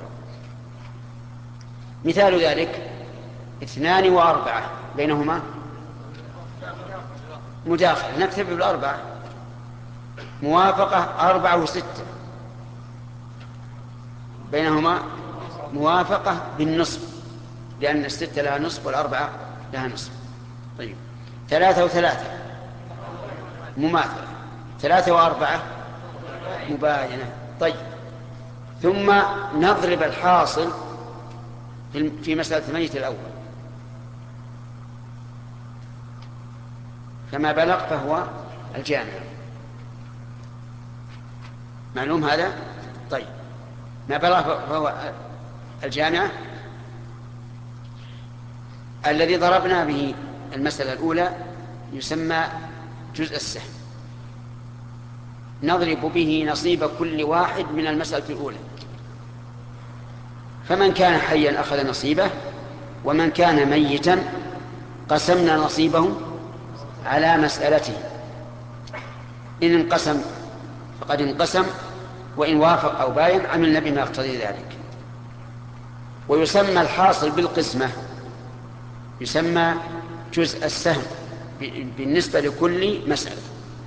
مثال ذلك اثنان وأربعة بينهما مداخلة نكتفي بالأربعة. موافقة أربعة وستة بينهما موافقة بالنصف، لأن الستة لها نصف والأربعة لها نصف. طيب ثلاثة وثلاثة مماثلة، ثلاثة وأربعة مباينة. طيب ثم نضرب الحاصل في مسألة الميت الأول، فما بلغ فهو الجامع. معلوم هذا؟ طيب ما بلغ فهو الجامع. الذي ضربنا به المسألة الأولى يسمى جزء السهم، نضرب به نصيب كل واحد من المسألة الأولى. فمن كان حيا أخذ نصيبه، ومن كان ميتا قسمنا نصيبه على مسألته. إن انقسم فقد انقسم، وإن وافق أو باين عملنا بما يقتضي ذلك. ويسمى الحاصل بالقسمة يسمى جزء السهم بالنسبة لكل مسألة.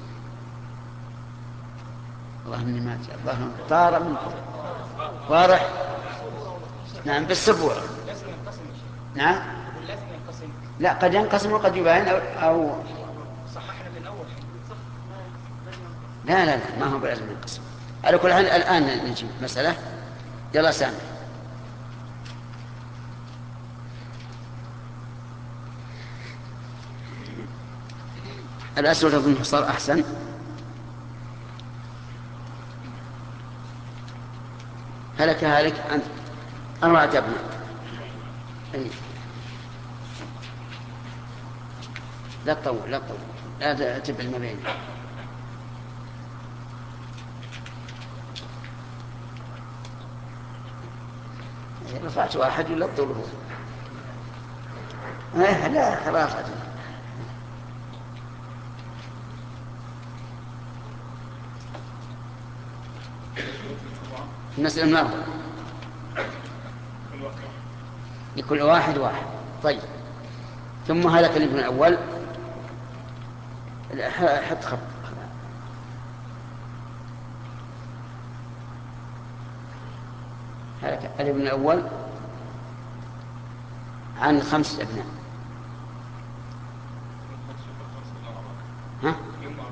الله مني مات، الله طار منكم. واضح؟ نعم بالسبوع. نعم لا، قد ينقسم وقد يباين أو, أو... لا لا لا ما هو بلازم ينقسم. على كل حال الآن نجي مسألة. يلا سامع. الأسود أظن صار أحسن. هلك هلك أنت أربعة أبناء. أي. لا تطول لا تطول لا تبع المبين. رفعت واحد ولا الطول هو؟ لا لا خلاص أجل. المسألة من أربعة لكل واحد واحد. طيب ثم هذا كلمة الأول حط خط هذا الابن الأول عن خمسة أبناء. ها؟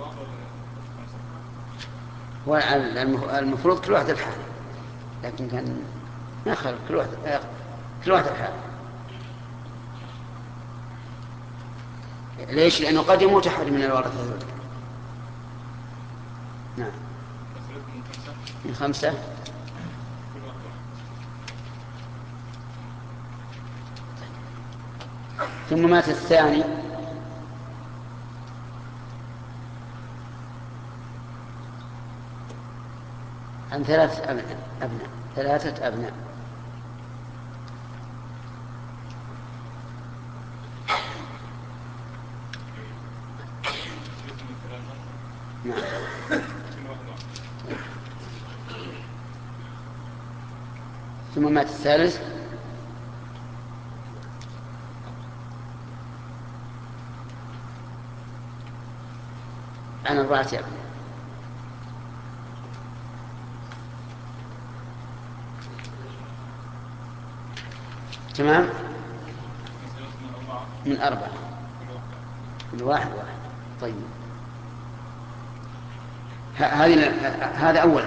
هو المفروض كل واحد الحال، لكن كان ناخذ كل واحد كل واحد الحال. ليش؟ لأنه قد يموت أحد من الورثة. نعم من خمسة ثم مات الثاني عن ثلاثة أبناء, أبناء. ثلاثة أبناء. نعم. ثم مات الثالث عن أربعة أبناء. تمام. من أربعة كل واحد واحد. طيب هذه هذا أولا.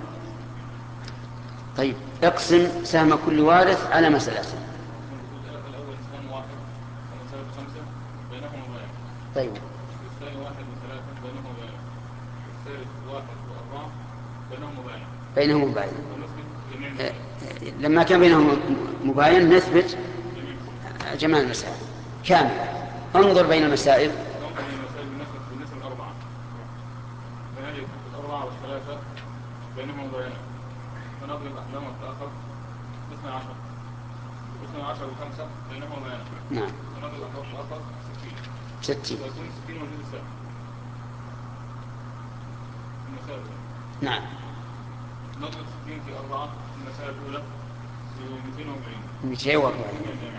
طيب اقسم سهم كل وارث على مسألته. الأول سهم واحد ومسألة خمسة بينهم وبين. طيب الثاني واحد وثلاثة بينهم وبين. الثالث واحد وأربعة بينهم وبين. بينهم وبين. لما كان بينهم مباين نثبت جميع المسائل كاملة. انظر بين المسائل. بالنسبة للأربعة فهذه الأربعة والثلاثة بينهم وبين فنضرب أحدهم الآخر باثنى عشر باثنى عشر وخمسة بينهم وبين. نعم. فنضرب أحدهم الآخر ستين. ستين. فيكون ستين وجود السهم. المسائل. نعم. نضرب ستين في أربعة المسائل الأولى في مئتين وأربعين. مئتين وأربعين.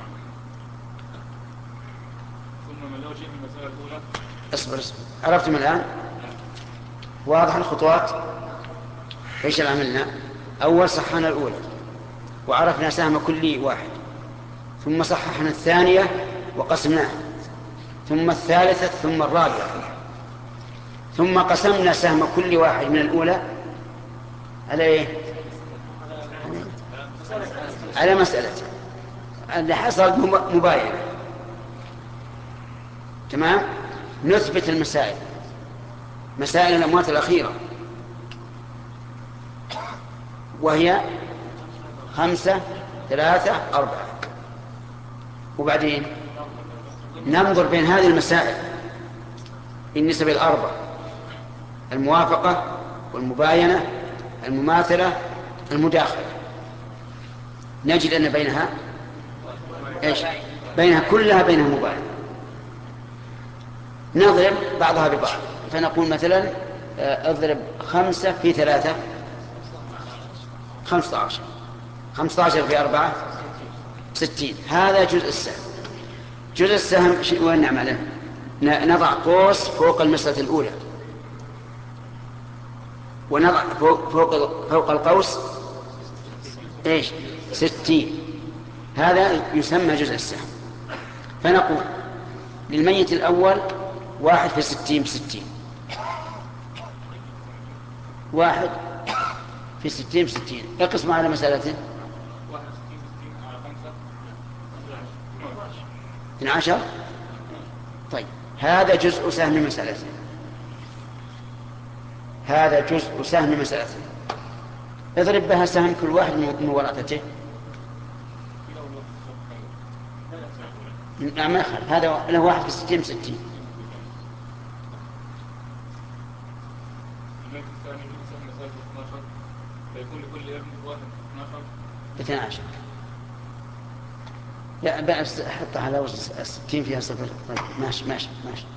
ثم من لو شيء في المسألة الأولى. اصبر اصبر. عرفتم الآن؟ واضح الخطوات؟ ايش اللي عملنا؟ أول صححنا الأولى وعرفنا سهم كل واحد، ثم صححنا الثانية وقسمناها، ثم الثالثة، ثم الرابعة، ثم قسمنا سهم كل واحد من الأولى على إيه؟ على مسألة اللي حصل مباينة. تمام. نثبت المسائل، مسائل الأموات الأخيرة وهي خمسة ثلاثة أربعة، وبعدين ننظر بين هذه المسائل النسب الأربع: الموافقة والمباينة المماثلة المداخلة. نجد أن بينها إيش؟ بينها كلها بينها مباينة. نضرب بعضها ببعض فنقول مثلا اضرب خمسة في ثلاثة خمسة عشر، خمسة عشر في أربعة ستين. هذا جزء السهم. جزء السهم وين نعمله؟ نضع قوس فوق المسألة الأولى ونضع فوق, فوق, فوق القوس إيش؟ ستين. هذا يسمى جزء السهم. فنقول للميت الأول واحد في ستين بستين، واحد في ستين بستين. اقسم على مسألته واحد ستين ستين على خمسة اثنى عشر. طيب هذا جزء سهم مسألته، هذا جزء سهم مسألته. اضرب بها سهم كل واحد من ورثته. نعم ما يخالف، هذا له واحد في ستين بستين. فيكون لكل ابن واحد اثناشر اثنى عشر. لا بأس حط على وزن الستين فيها صفر. طيب ماشي ماشي ماشي.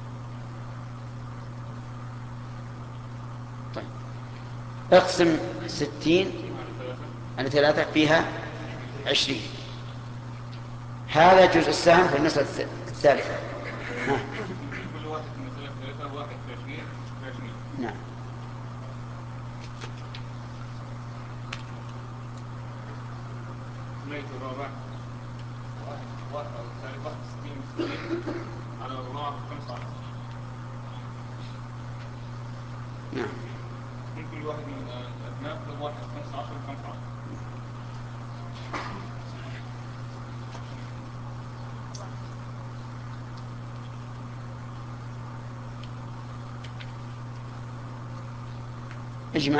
طيب اقسم ستين على ثلاثة فيها عشرين. هذا جزء السهم في المسألة الثالثة. ها. كل واحد من المسألة الثلاثة واحد في عشرين في عشرين. نعم. ميت الرابع واحد واحد ثالث واحد ستين ستين على أربعة خمسة عشر. نعم. من كل واحد من الأبناء واحد خمسة عشر خمسة عشر. اجمع.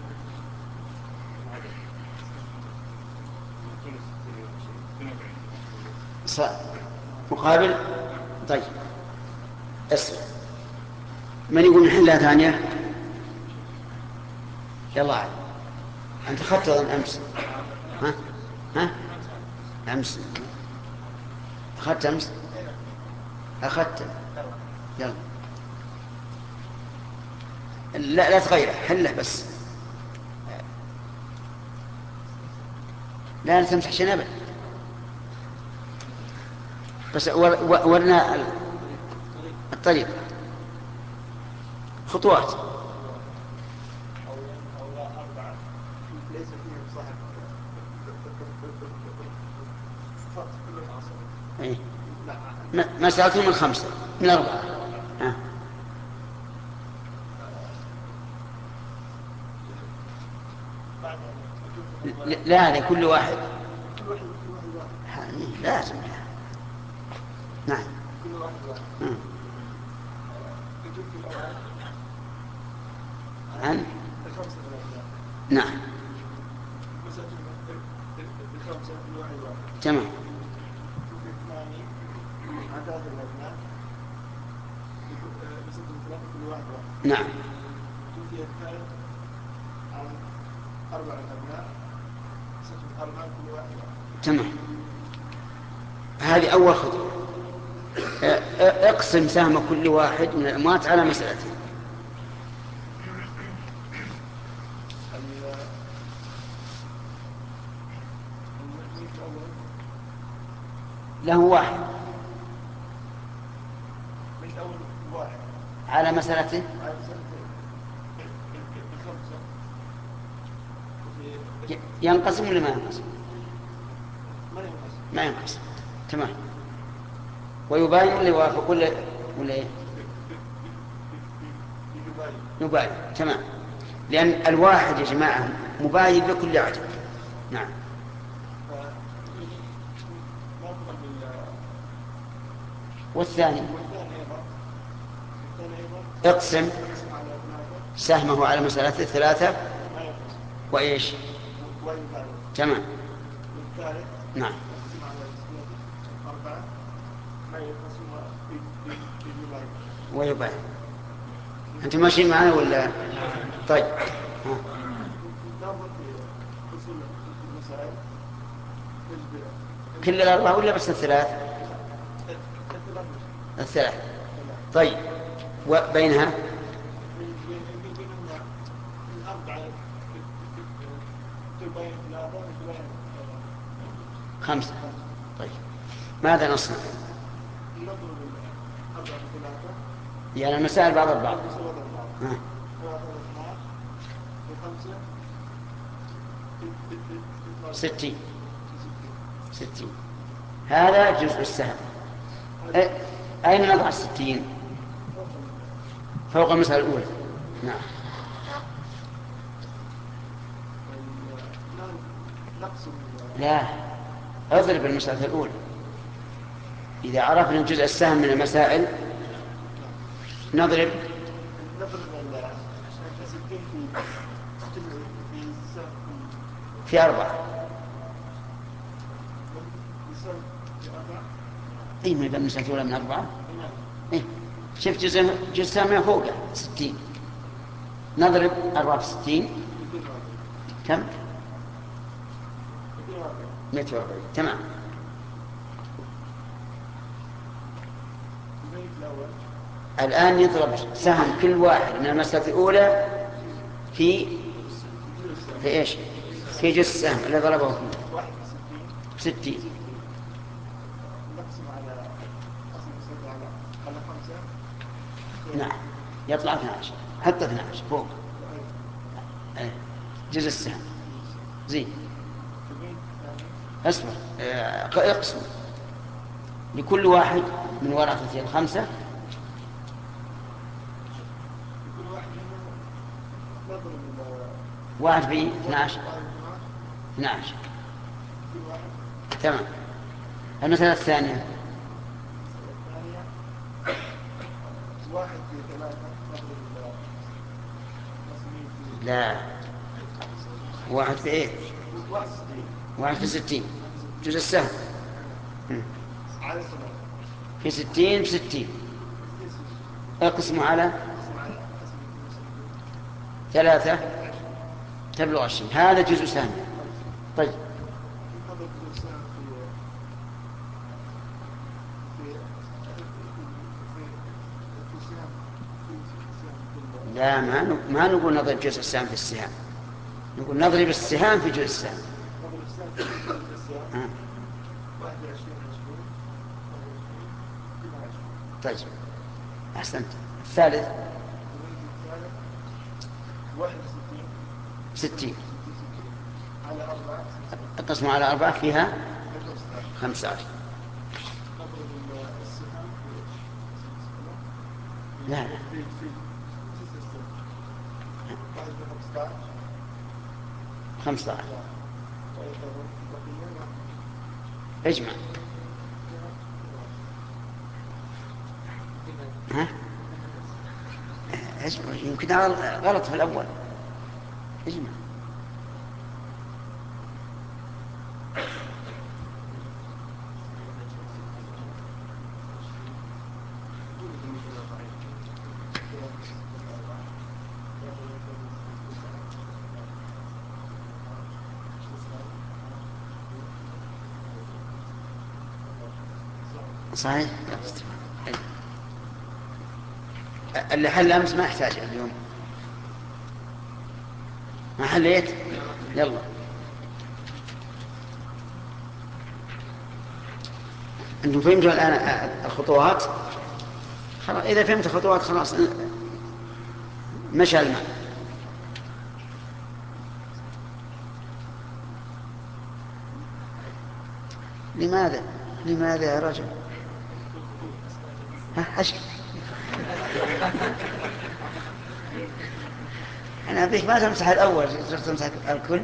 مقابل. طيب اسمع، من يقول نحلها ثانية؟ يلا عاد. أنت أخذت أمس. ها ها أمس أخذت أمس أخذت. يلا لا لا تغيره، حله بس. لا لا تمسح شيء أبدا، بس ورنا الطريق خطوات. إيه؟ مسألتهم من خمسة من أربعة. ها. لا لكل واحد لازم. نعم. عن نعم تمام. نعم. تمام. هذه أول خطوة. اقسم سهم كل واحد من الأموات على مسألته. له واحد على مسألته. ينقسم ولا ما ينقسم؟ ما ينقسم. تمام. ويباين ولا يوافق ولا ولا ايه؟ يباين. تمام. لأن الواحد يا جماعة مباين بكل عدد. نعم. والثاني اقسم سهمه على مسألة الثلاثة وإيش؟ تمام. نعم. ويباين. أنتم ماشيين معنا ولا؟ طيب. ها. كل الأربعة ولا بس الثلاث؟ الثلاث. طيب وبينها خمسة. طيب ماذا نصنع؟ يعني المسائل بعض البعض. ها. ستين ستين. هذا جزء السهم. أين نضع الستين؟ فوق المسألة الأولى. نعم. لا اضرب المسألة الأولى. إذا عرفنا جزء السهم من المسائل نضرب في أربعة. إيه من المسألة الأولى من أربعة. إيه شفت جزء جزء السهم فوق ستين. نضرب أربعة في ستين كم؟ مئة وأربعين. تمام. الآن يضرب سهم كل واحد من المسألة الأولى في في إيش؟ في جزء السهم اللي ضربه فيه ستين. نعم يطلع اثنا عشر حتى اثنا عشر فوق جزء السهم. زين اصبر اقسم لكل واحد من ورثة الخمسة واحد في اثنا عشر اثنا عشر. تمام. المسألة الثانية واحد في ثلاثة لا واحد في ايه؟ واحد في ستين جزء السهم في ستين بستين اقسموا على ثلاثة تبلغ عشرين. هذا جزء سهم. طيب لا ما ما نقول نضرب جزء السهم في السهام، نقول نضرب السهام في جزء السهم. آه. طيب أحسنت. الثالث ستين اقسم على أربعة فيها خمسة عشر. لا لا خمسة عشر. اجمع. ها اجمع يمكن غلط في الأول. اجمع. صحيح. اللي حل أمس ما يحتاج اليوم. ما حليت؟ يلا أنتم فهمتوا الآن الخطوات؟ خلاص إذا فهمت الخطوات خلاص مشى الماء. لماذا؟ لماذا يا رجل؟ ها أشكي أنا أبيك ما تمسح الأول تمسح الكل.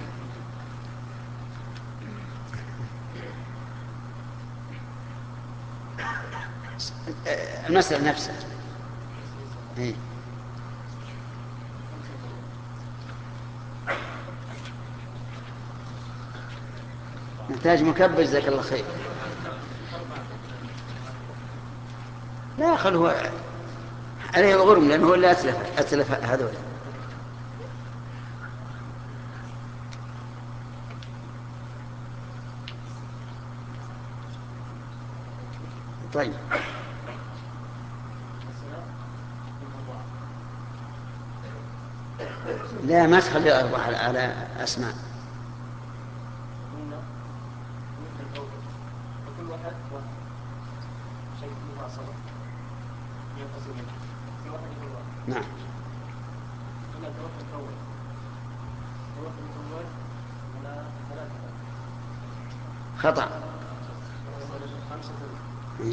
المسألة نفسها إيه؟ نحتاج مكبر جزاك الله خير. لا خل هو عليه الغرم لأنه هو اللي أتلف أتلف هذول. طيب لا ما تخلي أربعة على أسماء. نعم خطأ. إيه؟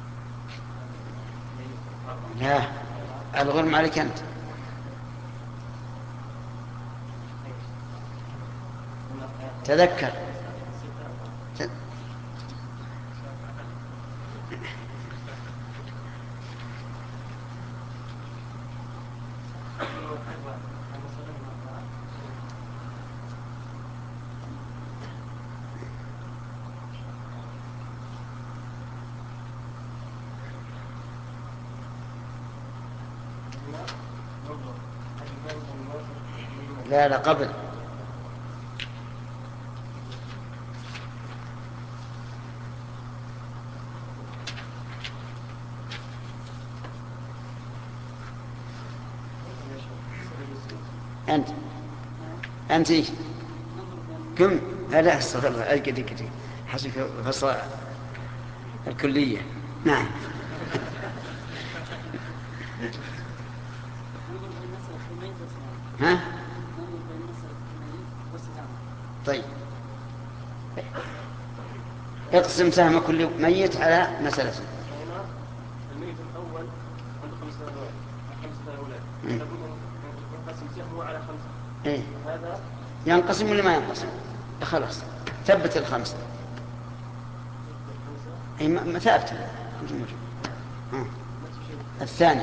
لا الغرم عليك أنت. تذكر. ت... لا لا قبل. أنت أنت كم لا استغفر الله أجد كذي حسب فصل الكلية. نعم. ها؟ طيب اقسم سهم كل ميت على مسألة. الميت الأول عنده خمسة أولاد خمسة أولاد ينقسم سهمه على خمسة. إيه؟ هذا ينقسم ولا ما ينقسم؟ خلاص ثبت الخمسة. أي ما ثابت. الثاني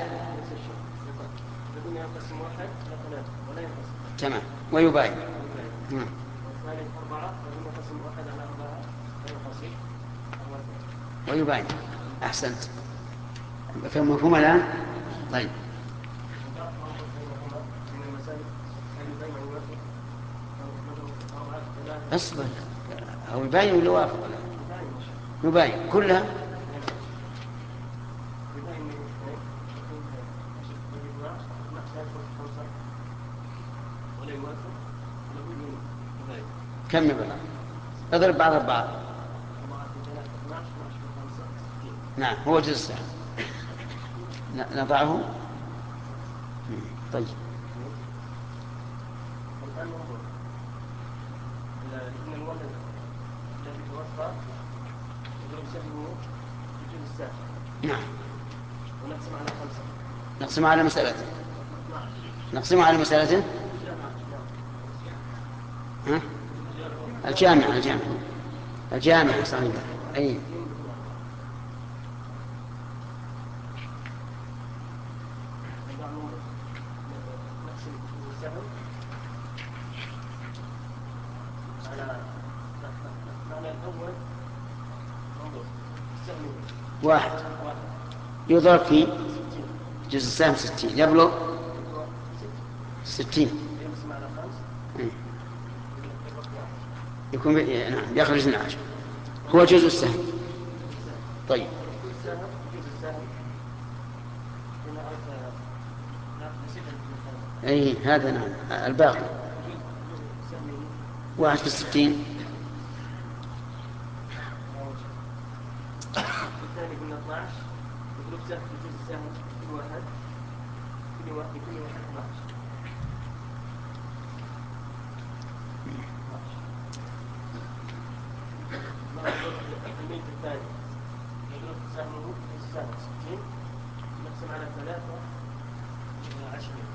ينقسم واحد إلى ثلاثة ولا ينقسم. تمام ويباين. نعم. والثالث أربعة ينقسم واحد على أربعة وينقسم ويباين. أحسنت. فهم مفهوم الآن؟ طيب. اصبر أو يباين ولا وافق؟ يباين كلها. كم يبقى؟ اضرب بعض البعض. نعم هو جزء. نضعه. طيب. الآن ننظر إن الولد الذي توفى يضرب سهمه بجزء السهم. نعم. ونقسم على خمسة. نقسم على مسألته. نقسم على مسألته. ها؟ الجامعة الجامعة الجامعة صحيح. أي. واحد يضرب في جزء السهم ستين يبلغ ستين. يكون نعم يخرج اثنا عشر هو جزء السهم. طيب. أي هذا نعم الباقي واحد في الستين. الثاني قلنا اثنا عشر يضرب سهم في جزء السهم كل واحد كل واحد كل واحد اثنا عشر. الميت الثاني يضرب سهمه في السهم ستين نقسم على ثلاثة عشرين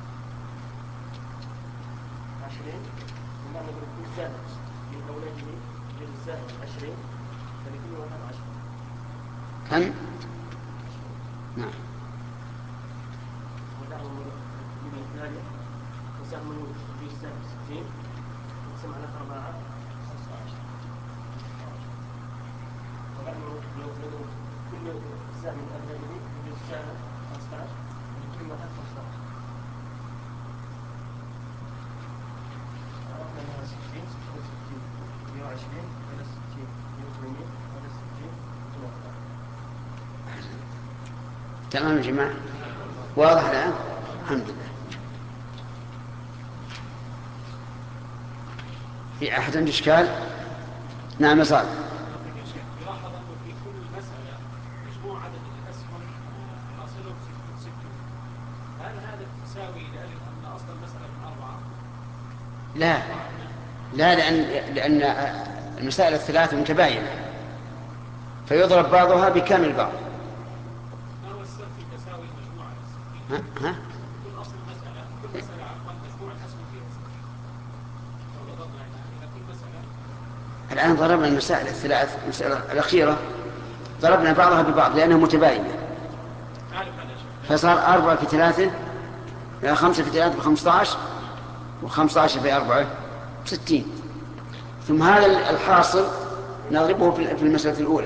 عشرين وما نضرب كل سهم من أولاده جزء السهم عشرين فلكل واحد عشرة. كم؟ نعم. ودعوا من الثاني وسهمه في السهم ستين نقسم على أربعة خمسة عشر. طبعا لو كل سهم من أبنائه يجوز سهم خمسة عشر ولكل واحد خمسة عشر. عرفنا أنها ستين ستين ستين مئة وعشرين إلى ستين مئة وثمانين إلى ستين. تمام يا جماعة واضح الآن الحمد لله. في أحد عنده إشكال؟ نعم صالح. يلاحظ أنه في كل مسألة مجموع عدد الأسهم حاصله ستون. هل هذا تساوي لأجل أن أصل المسألة من أربعة؟ لا لا لأن لأن المسائل الثلاث متباينة فيضرب بعضها بكامل بعض. ها ها كل أصل المسألة كل مسألة عن مجموع الأسهم فيها ستين. لو ضغطنا على كل مسألة الآن ضربنا المسائل الثلاث، المسألة الأخيرة ضربنا بعضها ببعض لأنها متباينة، فصار أربعة في ثلاثة، خمسة في ثلاثة بخمسة عشر، وخمسة عشر في أربعة ستين. ثم هذا الحاصل نضربه في المسألة الأولى.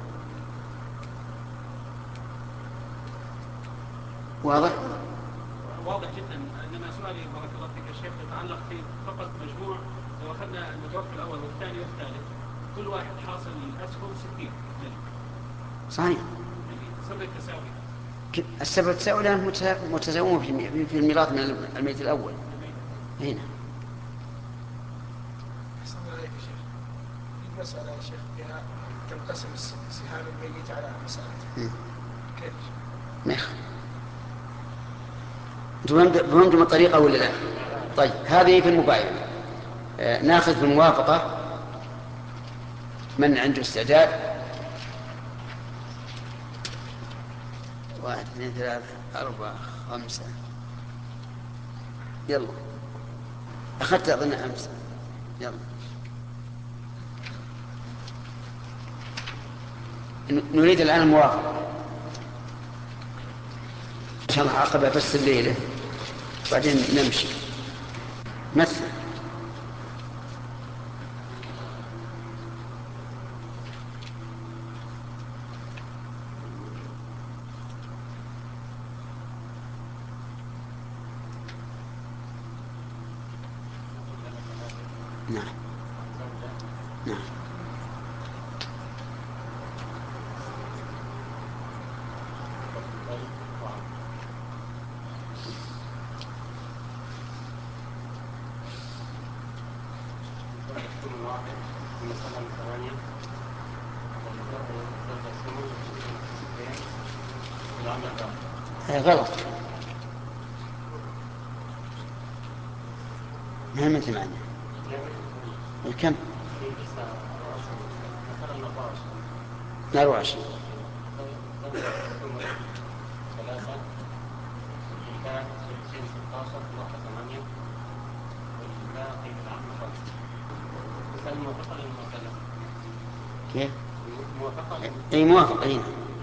واضح؟ واضح جدا. انما سؤالي بارك الله فيك يا شيخ يتعلق في فقط مجموع، لو اخذنا المتوفى الاول والثاني والثالث كل واحد حاصل الاسهم ستين صحيح، يعني سبب التساوي. السبب التساوي لأنه متساوون في الميراث من الميت الأول هنا. أحسن الله عليك يا شيخ. في مسألة يا شيخ فيها تنقسم سهام الميت على مسألة كيف؟ ميخ فهمتم الطريقة ولا لا؟ طيب هذه في المباينة. آه ناخذ في الموافقة من عنده استعداد. واحد اثنين ثلاثة أربعة خمسة، يلا أخذت أظن أمس، يلا نريد الآن الموافقة إن شاء الله عقب بس الليلة بعدين نمشي. مثل نعم نعم غلط. ما من ثمانية كم؟ اثنين وعشرين. كيف؟ اي موافق. اي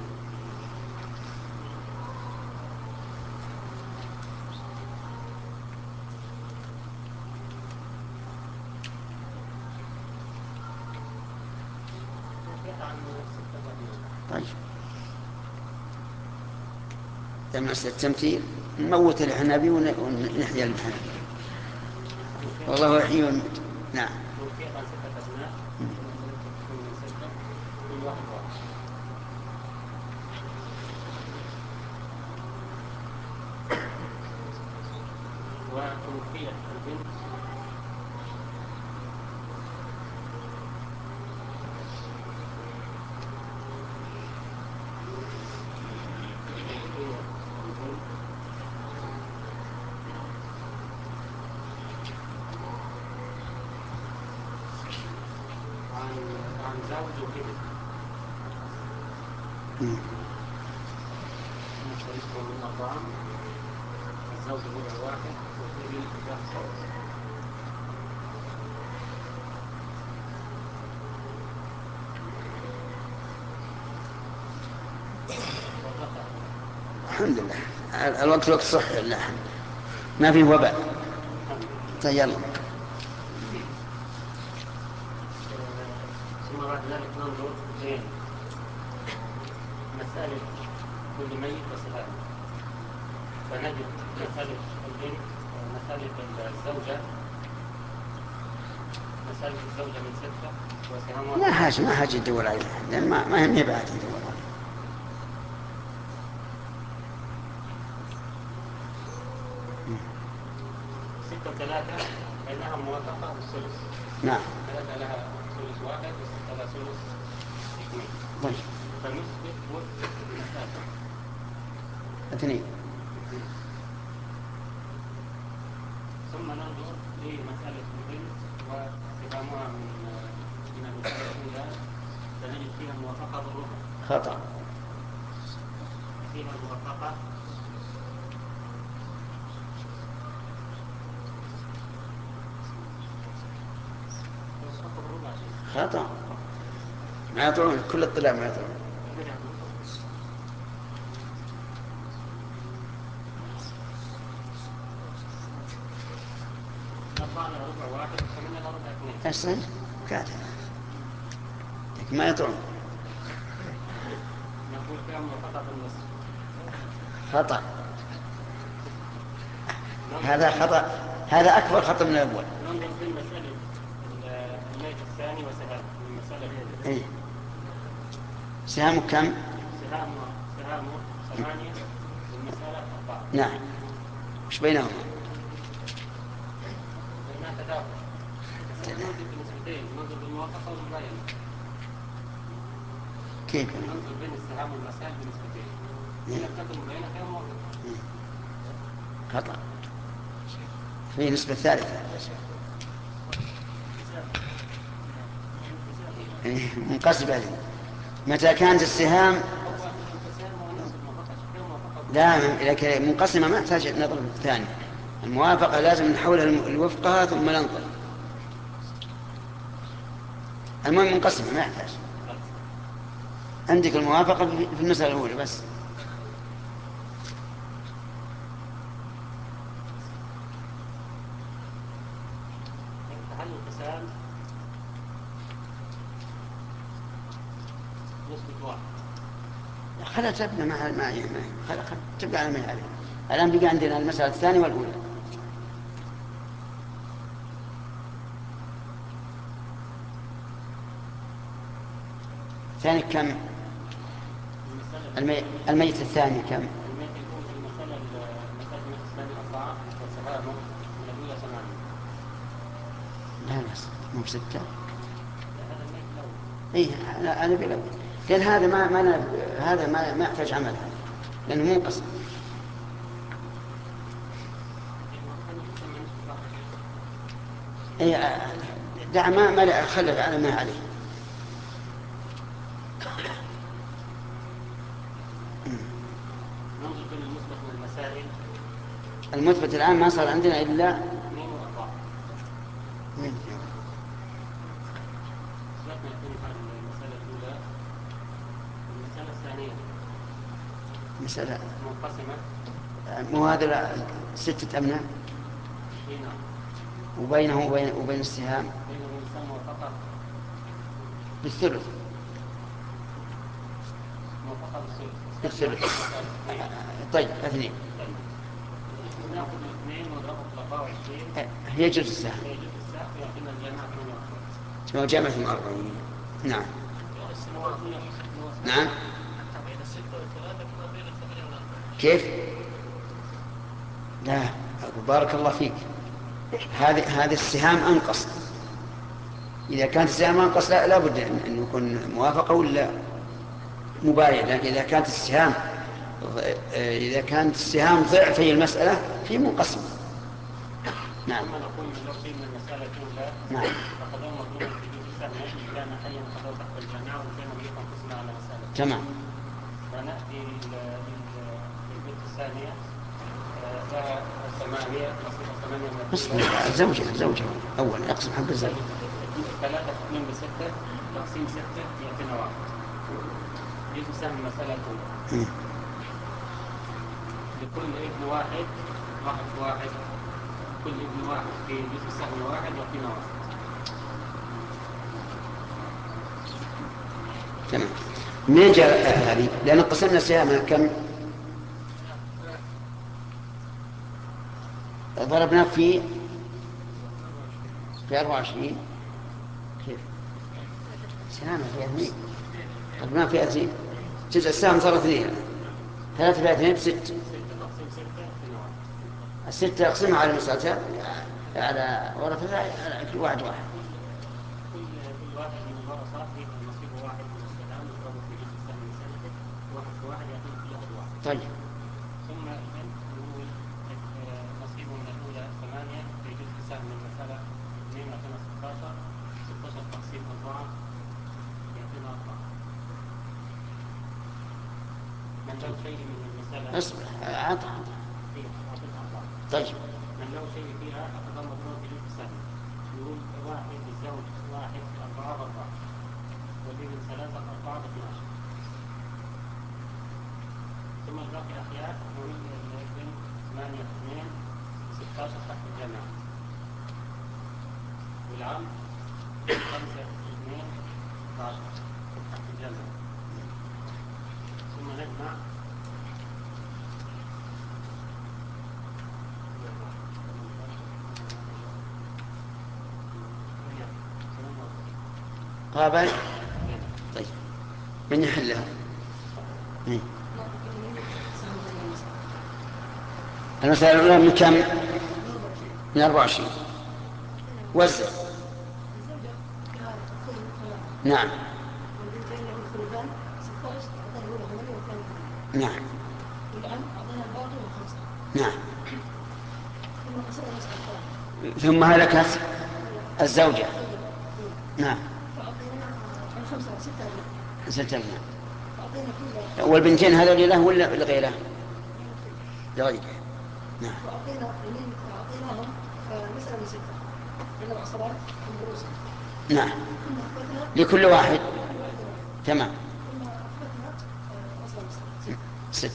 طيب لما التمثيل نموت الحنابي ونحيا الحنابي والله يحيي ويميت. نعم وتوفيت البنت عن زوج وكده نشتركه من أربعة، الزوج هو واحد وفيه واحد صوت. الحمد لله الوقت وقت صحي لا ما فيه وباء. طيب يلا ثم بعد ذلك ننظر بين مسألة كل ميت وصفاته، فنجد مسألة البنت مسألة الزوجة مسألة الزوجة من ستة وسهامها ما حاجة ما حاجة يدور عليها لأن ما ما هم يبعث يدور عليها. ستة وثلاثة بينها موافقة بالثلث. نعم ثلاثة لها ثلث واحد وستة لها ثلث اثنين. طيب فنثبت وفق المسافة اثنين. ثم ننظر لمسألة البنت واتهامها من من المسألة الأولى سنجد فيها الموافقة بالربع. خطأ. فيها الموافقة خطأ، ما يطلعون كل الطلاب ما يطلعون. أصلاً كاتب لكن ما يطلعون. نقول كم خطأ بالنص. خطأ، هذا خطأ، هذا أكبر خطأ من الأول. ننظر في المسألة الميت الثاني وسهام المسألة إيه. سهام كم؟ سهام سهام ثمانية والمسألة أربعة. نعم. وش بينهما؟ بينها تداخل. ننظر في نسبتين، ننظر بالموافقة والمباينة. كيف؟ ننظر بين السهام والمسائل بنسبتين. إذا كانت المباينة فيها موافقة. خطأ. في نسبة ثالثة. منقسم عليه. متى كانت السهام لا منقسمة ما تحتاج نظر ثاني. الموافقة لازم نحولها لوفقها ثم ننظر. المهم منقسمة ما يحتاج. عندك الموافقة في المسألة الأولى بس. هل القسام نسبة واحد؟ خلا تبنى مع مع خلا تبقى على ما هي عليه. الآن بقى عندنا المسألة الثانية والأولى. الثاني كم؟ المي... الميت الثاني كم؟ الميت يكون في المسألة المسألة الميت الثاني أربعة وسهامه من الأولى ثمانية. لا لا مو بستة. هذا الميت الأول. إيه أنا أنا بالأول. لأن هذا ما ما أنا... هذا ما ما يحتاج عمل هذا لأنه منقسم. إيه دع ما ما خلف على ما عليه. ننظر بين المثبت والمسائل. المثبت الآن ما صار عندنا إلا اثنين وأربعة. من ثلاثة يكون على المسألة الأولى. المسألة الثانية مسألة منقسمة. مو هذا ستة أمناء هنا وبينه وبين وبين السهام بينه يسمى فقط بالثلث. موافقة بالثلث. طيب اثنين. ناخذ الاثنين ونضربهم في أربعة وعشرين. هي جزء السهم. هي جزء الساق يعطينا الجامعة ثمانية وأربعين. هو جامعة الأربعين. نعم. نعم. كيف؟ لا بارك الله فيك. هذه هذه السهام أنقص. إذا كانت السهام أنقص لا لابد أن يكون موافقة ولا مباين. لكن إذا كانت السهام إذا كانت السهام ضعفي المسألة في منقسم. نعم. ثم نقول لو شيء من المسألة الأولى. نعم. فقد مضمون في جزء السهم كان حيا قد تحت الجامعة وكان يقوم قسمة على مسألة. تمام. فنأتي للبيت الثانية لها ثمانية نصيب ثمانية من بس زوجها زوجها أول أقسم حق الزوج. ثلاثة اثنين بستة تقسيم ستة يعطينا واحد. جزء سهم المسألة الأولى. لكل ابن واحد واحد واحد كل ابن واحد في جزء السهم واحد يعطينا واحد. تمام. منين جاء هذه؟ لأن قسمنا سهامها كم؟ ضربنا في في أربعة وعشرين. كيف؟ سهامها في اثنين. ضربنا في اثنين. جزء السهم صار اثنين. ثلاثة في اثنين ست. الستة أقسمها على مسألتها على ورثتها على كل واحد واحد. كل كل واحد من الورثة يأخذ نصيبه واحد من السهام يضرب في جزء السهم لسنته واحد في واحد يعطينا كل واحد واحد. طيب. ثم إذا نقول نصيبه من الأولى ثمانية في جزء السهم من المسألة اثنين يعطينا ستة عشر. ستة عشر تقسيم أربعة يعطينا أربعة. من له شيء من المسألة. اصبر عطها. طيب. من له شيء فيها أخذ مضمون في جزء السهم. يقول واحد الزوج واحد أربعة أربعة والابن ثلاثة أربعة اثناشر ثم الباقي أحياء نقول الابن ثمانية اثنين ستاشر تحت الجمع والعم خمسة اثنين ستاشر تحت الجمع ثم نجمع غابة. طيب من يحلها؟ إيه؟ المسألة الأولى من كم؟ من أربعة وعشرين. وزع. نعم نعم نعم. ثم هلكت الزوجة. نعم ستة. والبنتين هذا له ولا لغيره؟ لغيره. نعم. نعم لكل واحد. تمام. ستة.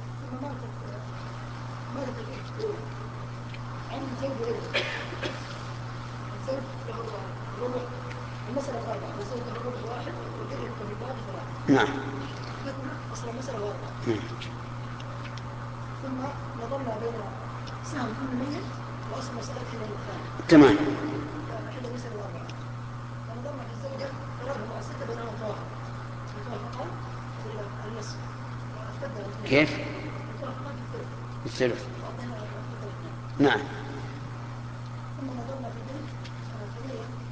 المسألة الرابعة الزوج الربع واحد والابن يكون الباقي ثلاثة. نعم. أصل المسألة الرابعة. ثم نظرنا بين سهم كل ميت وأصل مسألة حين الثاني. تمام. حين المسألة الرابعة فنظرنا في الزوجة ثلاثة مع ستة بينما توافق توافقان في النصف. كيف؟ توافقان في الثلث. الثلث. نعم. ثم نظرنا في البنت ثمانية